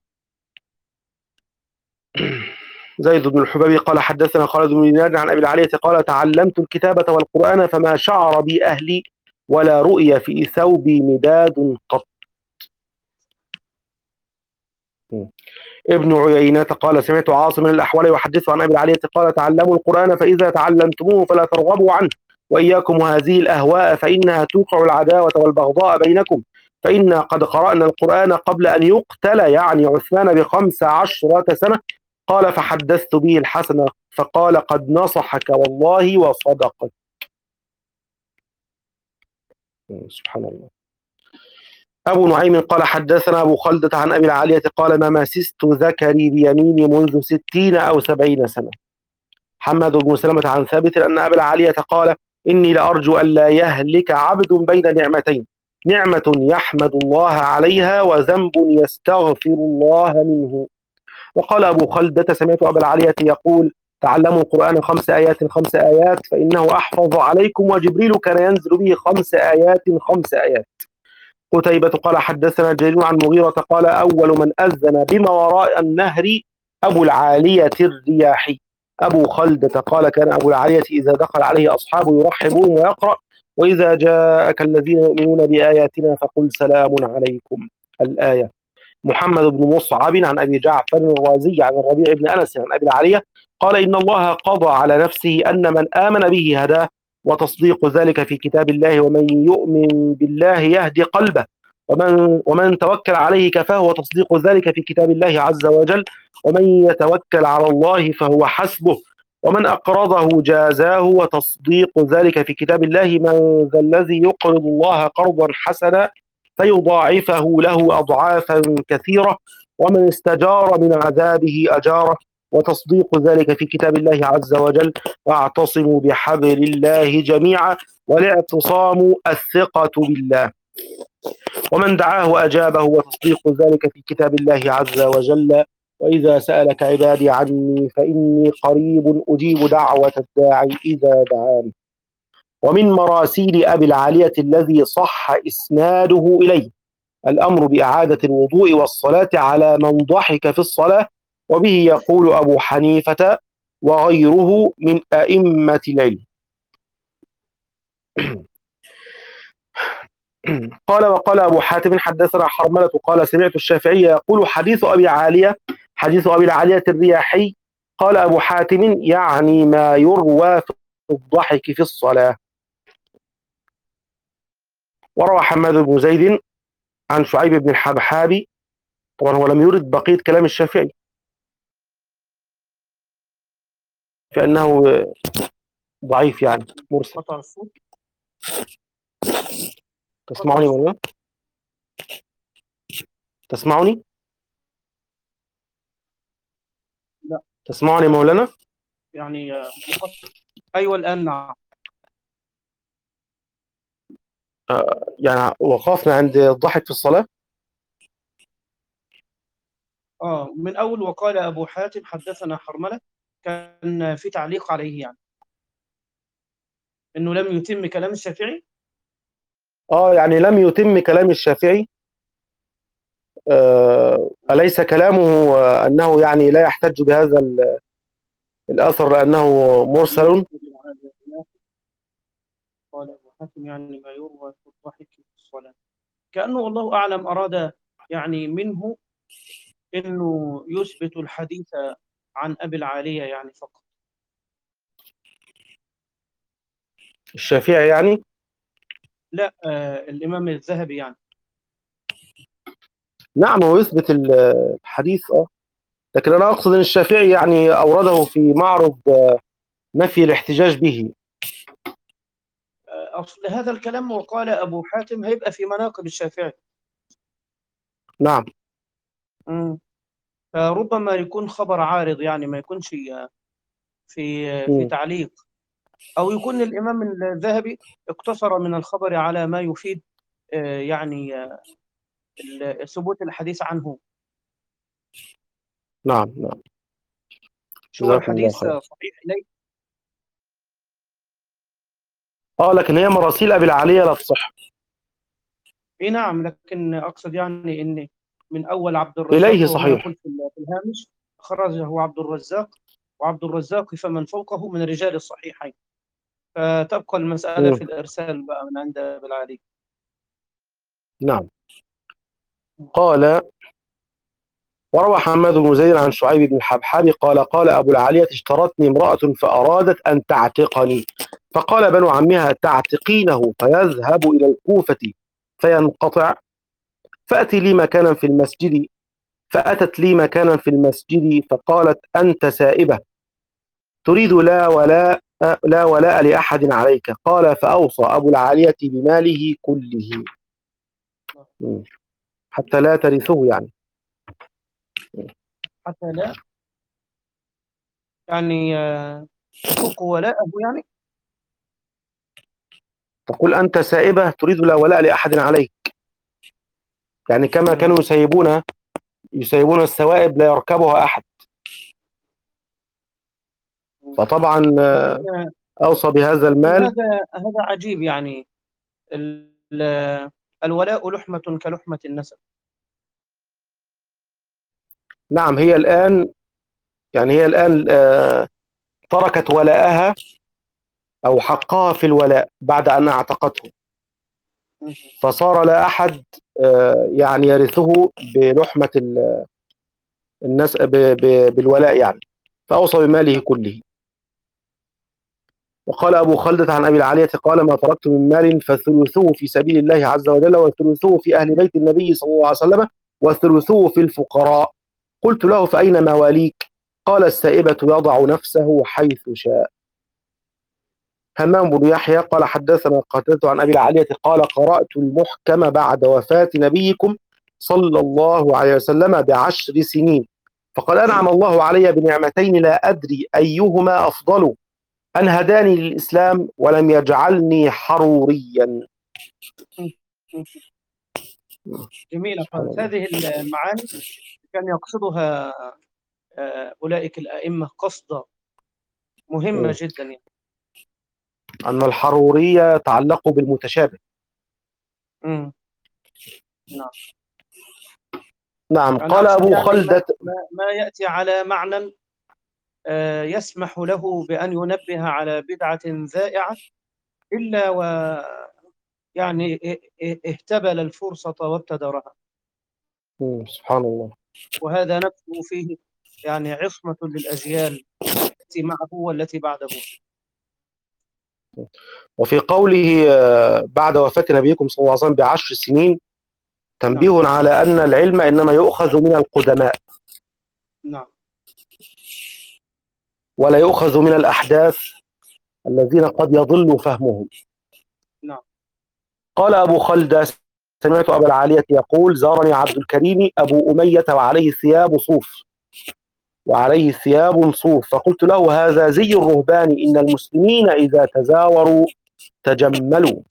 زيد بن الحباب قال: حدثنا خالد بن دينار عن أبي العالية قال: تعلمت الكتابة والقرآن فما شعر بي أهلي ولا رؤي في ثوبي مداد قط. ابن عيينة قال: سمعت عاصم الأحول يحدث عن أبي العالية قال: تعلموا القرآن فإذا تعلمتموه فلا ترغبوا عنه، وإياكم هذه الأهواء فإنها توقع العداوة والبغضاء بينكم، فإنا قد قرأنا القرآن قبل أن يقتل يعني عثمان بخمس عشرة سنة. قال: فحدثت به الحسن فقال: قد نصحك والله وصدقك. سبحان الله. أبو نعيم قال: حدثنا أبو خلدة عن أبي العالية قال: ما مسست ذكري بيميني منذ ستين أو سبعين سنة. حماد بن سلمة عن ثابت أن أبا العالية قال: إني لأرجو أن لا يهلك عبد بين نعمتين، نعمة يحمد الله عليها وذنب يستغفر الله منه. وقال أبو خلدة: سمعت أبا العالية يقول: تعلموا القرآن خمس آيات خمس آيات فإنه أحفظ عليكم، وجبريل كان ينزل به خمس آيات خمس آيات. قتيبة قال: حدثنا جرير عن مغيرة قال: أول من أذن بما وراء النهر أبو العالية الرياحي. أبو خلدة قال: كان أبو العالية إذا دخل عليه أصحابه يرحبون ويقرأ: وإذا جاءك الذين يؤمنون بآياتنا فقل سلام عليكم، الآية. محمد بن مصعب عن أبي جعفر الرازي عن الربيع بن أنس عن أبي العالية قال: إن الله قضى على نفسه أن من آمن به هداه، وتصديق ذلك في كتاب الله، ومن يؤمن بالله يهدي قلبه، ومن, ومن توكل عليه كفاه، وتصديق ذلك في كتاب الله عز وجل، ومن يتوكل على الله فهو حسبه، ومن أقرضه جازاه، وتصديق ذلك في كتاب الله. من ذا الذي يقرض الله قرضا حسنا فيضاعفه له أضعافا كثيرة، ومن استجار من عذابه أجاره، وتصديق ذلك في كتاب الله عز وجل. واعتصموا بحبل الله جميعا، والاعتصام الثقة بالله، ومن دعاه أجابه، وتصديق ذلك في كتاب الله عز وجل. وإذا سألك عبادي عني فإني قريب أجيب دعوة الداعي إذا دعاني. ومن مراسيل أبي العالية الذي صح إسناده إليه الأمر بإعادة الوضوء والصلاة على من ضحك في الصلاة، وبه يقول أبو حنيفة وغيره من أئمة العلم. قال: وقال أبو حاتم حدثنا حرملة قال: سمعت الشافعي يقول: حديث أبي عالية حديث أبي العالية الرياحي. قال أبو حاتم: يعني ما يروى في الضحك في الصلاة. وروى حماد بن زيد عن شعيب بن الحبحاب، طبعا هو لم يرد بقية كلام الشافعي فإنه ضعيف يعني مرسل. قطع الصوت. تسمعني مولانا؟ تسمعني؟ لا. تسمعني مولانا؟ يعني آه، أيوة الآن نعم. آه يعني وقفنا عند الضحك في الصلاة. آه من أول وقال أبو حاتم حدثنا حرملة، كان في تعليق عليه يعني إنه لم يتم كلام الشافعي. آه يعني لم يتم كلام الشافعي. آه أليس كلامه آه أنه يعني لا يحتج بهذا الأثر لأنه مرسل؟ قال أبو حاتم يعني ما يروى في الضحك في الصلاة، كأنه الله أعلم أراد يعني منه إنه يثبت الحديث عن أبي العالية يعني فقط. الشافعي يعني؟ لا، آه الإمام الذهبي يعني. نعم، هو يثبت ال- الحديث اه لكن انا اقصد ان الشافعي يعني اورده في معرض نفي الاحتجاج به. آه أصل هذا الكلام وقال أبو حاتم هيبقى في مناقب الشافعي. نعم. مم. فربما يكون خبر عارض يعني ما يكونش في في مم. تعليق، أو يكون الإمام الذهبي اقتصر من الخبر على ما يفيد آه، يعني آه، ثبوت الحديث عنه. نعم نعم. شو جزاكم الله الحديث خير. آه، صحيح إليه. اه لكن هي مراسيل ابي العالية لا تصح. اي نعم، لكن اقصد يعني ان من اول عبد اليه الرزاق، وهنا صحيح. يقول في في الهامش خرجه عبد الرزاق، وعبد الرزاق فمن فوقه من رجال الصحيحين، فتبقى المسألة مم. في الإرسال بقى من عند أبي العالي. نعم. قال: وروى حماد بن زيد عن شعيب بن الحبحب قال: قال أبو العالية: اشترتني امرأة فأرادت أن تعتقني، فقال بنو عمها: تعتقينه فيذهب إلى الكوفة فينقطع، فأتي لي مكانا في المسجد. فأتت لي مكانا في المسجد فقالت: أنت سائبة تريد لا ولاء لا ولاء لأحد عليك. قال: فأوصى أبو العالية بماله كله. مم. حتى لا ترثه يعني. حتى لا يعني آه، تفك ولاءه يعني. تقول: أنت سائبة تريد لا ولاء لأحد عليك، يعني كما مم. كانوا يسيبون يسيبون السوائب لا يركبها أحد. فطبعا لكن آه، أوصى بهذا لكن المال. هذا هذا عجيب يعني. ال- ال- الولاء لحمة كلحمة النسب. نعم، هي الآن يعني هي الآن آه، تركت ولاءها أو حقها في الولاء بعد أن اعتقته، مم. فصار لا أحد آه، يعني يرثه بلحمة ال- الناس ب- ب- بالولاء يعني، فأوصى بماله نعم. كله. وقال أبو خلدة عن أبي العالية قال: ما تركت من مال فثلثه في سبيل الله عز وجل، وثلثه في أهل بيت النبي صلى الله عليه وسلم، وثلثه في الفقراء. قلت له: فأين مواليك؟ قال: السائبة يضع نفسه حيث شاء. همام بن يحيى قال: حدثنا قتادة عن أبي العالية قال: قرأت المحكم بعد وفاة نبيكم صلى الله عليه وسلم بعشر سنين، فقد أنعم الله علي بنعمتين لا أدري أيهما أفضل، أن هداني للإسلام ولم يجعلني حروريا. مم. مم. جميلة سبحان خالص الله. هذه المعاني، كان يقصدها آه، أولئك الأئمة قصدا مهمة مم. جدا يعني. أن الحرورية تعلق بالمتشابه. مم. نعم. نعم. أنا قال أقصد أبو يعني ما, خلدة. ما, ما يأتي على معنى آه، يسمح له بأن ينبه على بدعة ذائعة إلا و يعني ا- ا- اهتبل الفرصة وابتدرها، مم. سبحان الله. وهذا نفسه فيه يعني عصمة للأجيال التي معه والتي بعده. وفي قوله آه، بعد وفاة نبيكم صلى الله عليه وسلم بعشر سنين، نعم. تنبيه على أن العلم إنما يؤخذ من القدماء نعم. ولا يؤخذ من الأحداث الذين قد يضل فهمهم. نعم. قال أبو خلدة: سمعت أبا العالية يقول: زارني عبد الكريم أبو أمية وعليه ثياب صوف وعليه ثياب صوف، فقلت له: هذا زي الرهبان، إن المسلمين إذا تزاوروا تجملوا.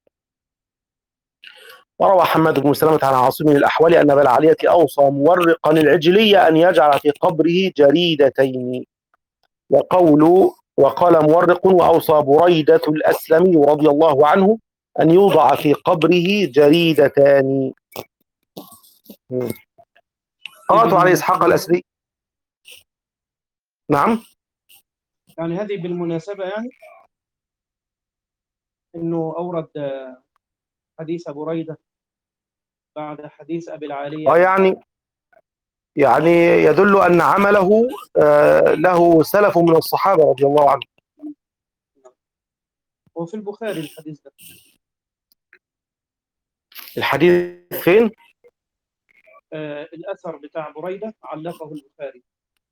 وروى حماد بن سلمة عن عاصم الأحول أن أبا العالية أوصى مورقا العجلي أن يجعل في قبره جريدتين. وقول وقال مورق: وأوصى بريدة الأسلمي رضي الله عنه أن يوضع في قبره جريدتان. قرأت عليه إسحاق بالمناسبة الأسدي. نعم. يعني هذه بالمناسبة يعني انه اورد حديث بريده بعد حديث ابي العاليه. اه يعني يعني يدل ان عمله آه، له سلف من الصحابه رضي الله عنهم. وفي البخاري الحديث ده. الحديث فين؟ آه الاثر بتاع بريده علقه البخاري.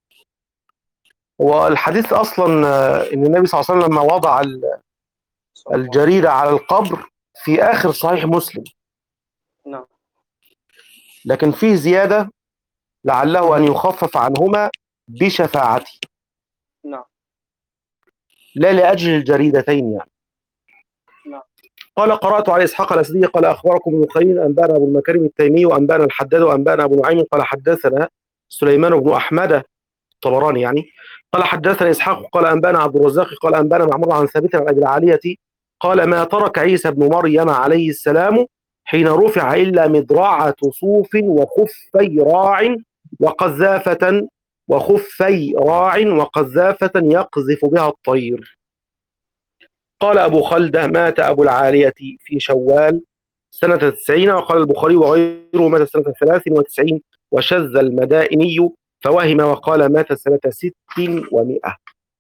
هو الحديث اصلا آه، ان النبي صلى الله عليه وسلم لما وضع ال- صلى الله الجريده على القبر في اخر صحيح مسلم، عليه. نعم. لكن فيه زياده لعله ان يخفف عنهما بشفاعته، نعم. لا لاجل الجريدتين يعني. نعم. قال قرات على اسحاق الاسدي قال اخبركم ابن خليل انبانا ابو المكارم التيمي وانبانا الحداد وانبانا ابو نعيم قال حدثنا سليمان بن احمد الطبراني يعني قال حدثنا اسحاق قال انبانا عبد الرزاق قال انبانا معمر عن ثابت عن ابي العاليه قال ما ترك عيسى بن مريم عليه السلام حين رفع الا مدرعه صوف وخفي راع وقذافه وخفي راع وقذافه يقذف بها الطير. قال ابو خلده مات ابو العاليه في شوال سنه تسعين، وقال البخاري وغيره مات سنه ثلاث وتسعين، وشذ المدائني فوهم وقال مات سنة ست ومئة.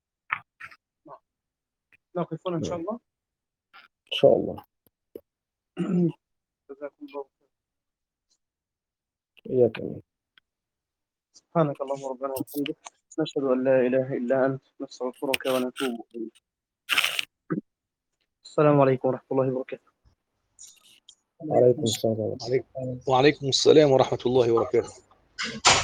نقف هنا إن شاء الله. إن شاء الله. جزاكم الله خير. إياك. سبحانك اللهم ربنا وبحمدك نشهد أن لا إله إلا أنت نستغفرك ونتوب إليك. السلام عليكم ورحمة الله وبركاته. وعليكم السلام. وعليكم السلام ورحمة الله وبركاته.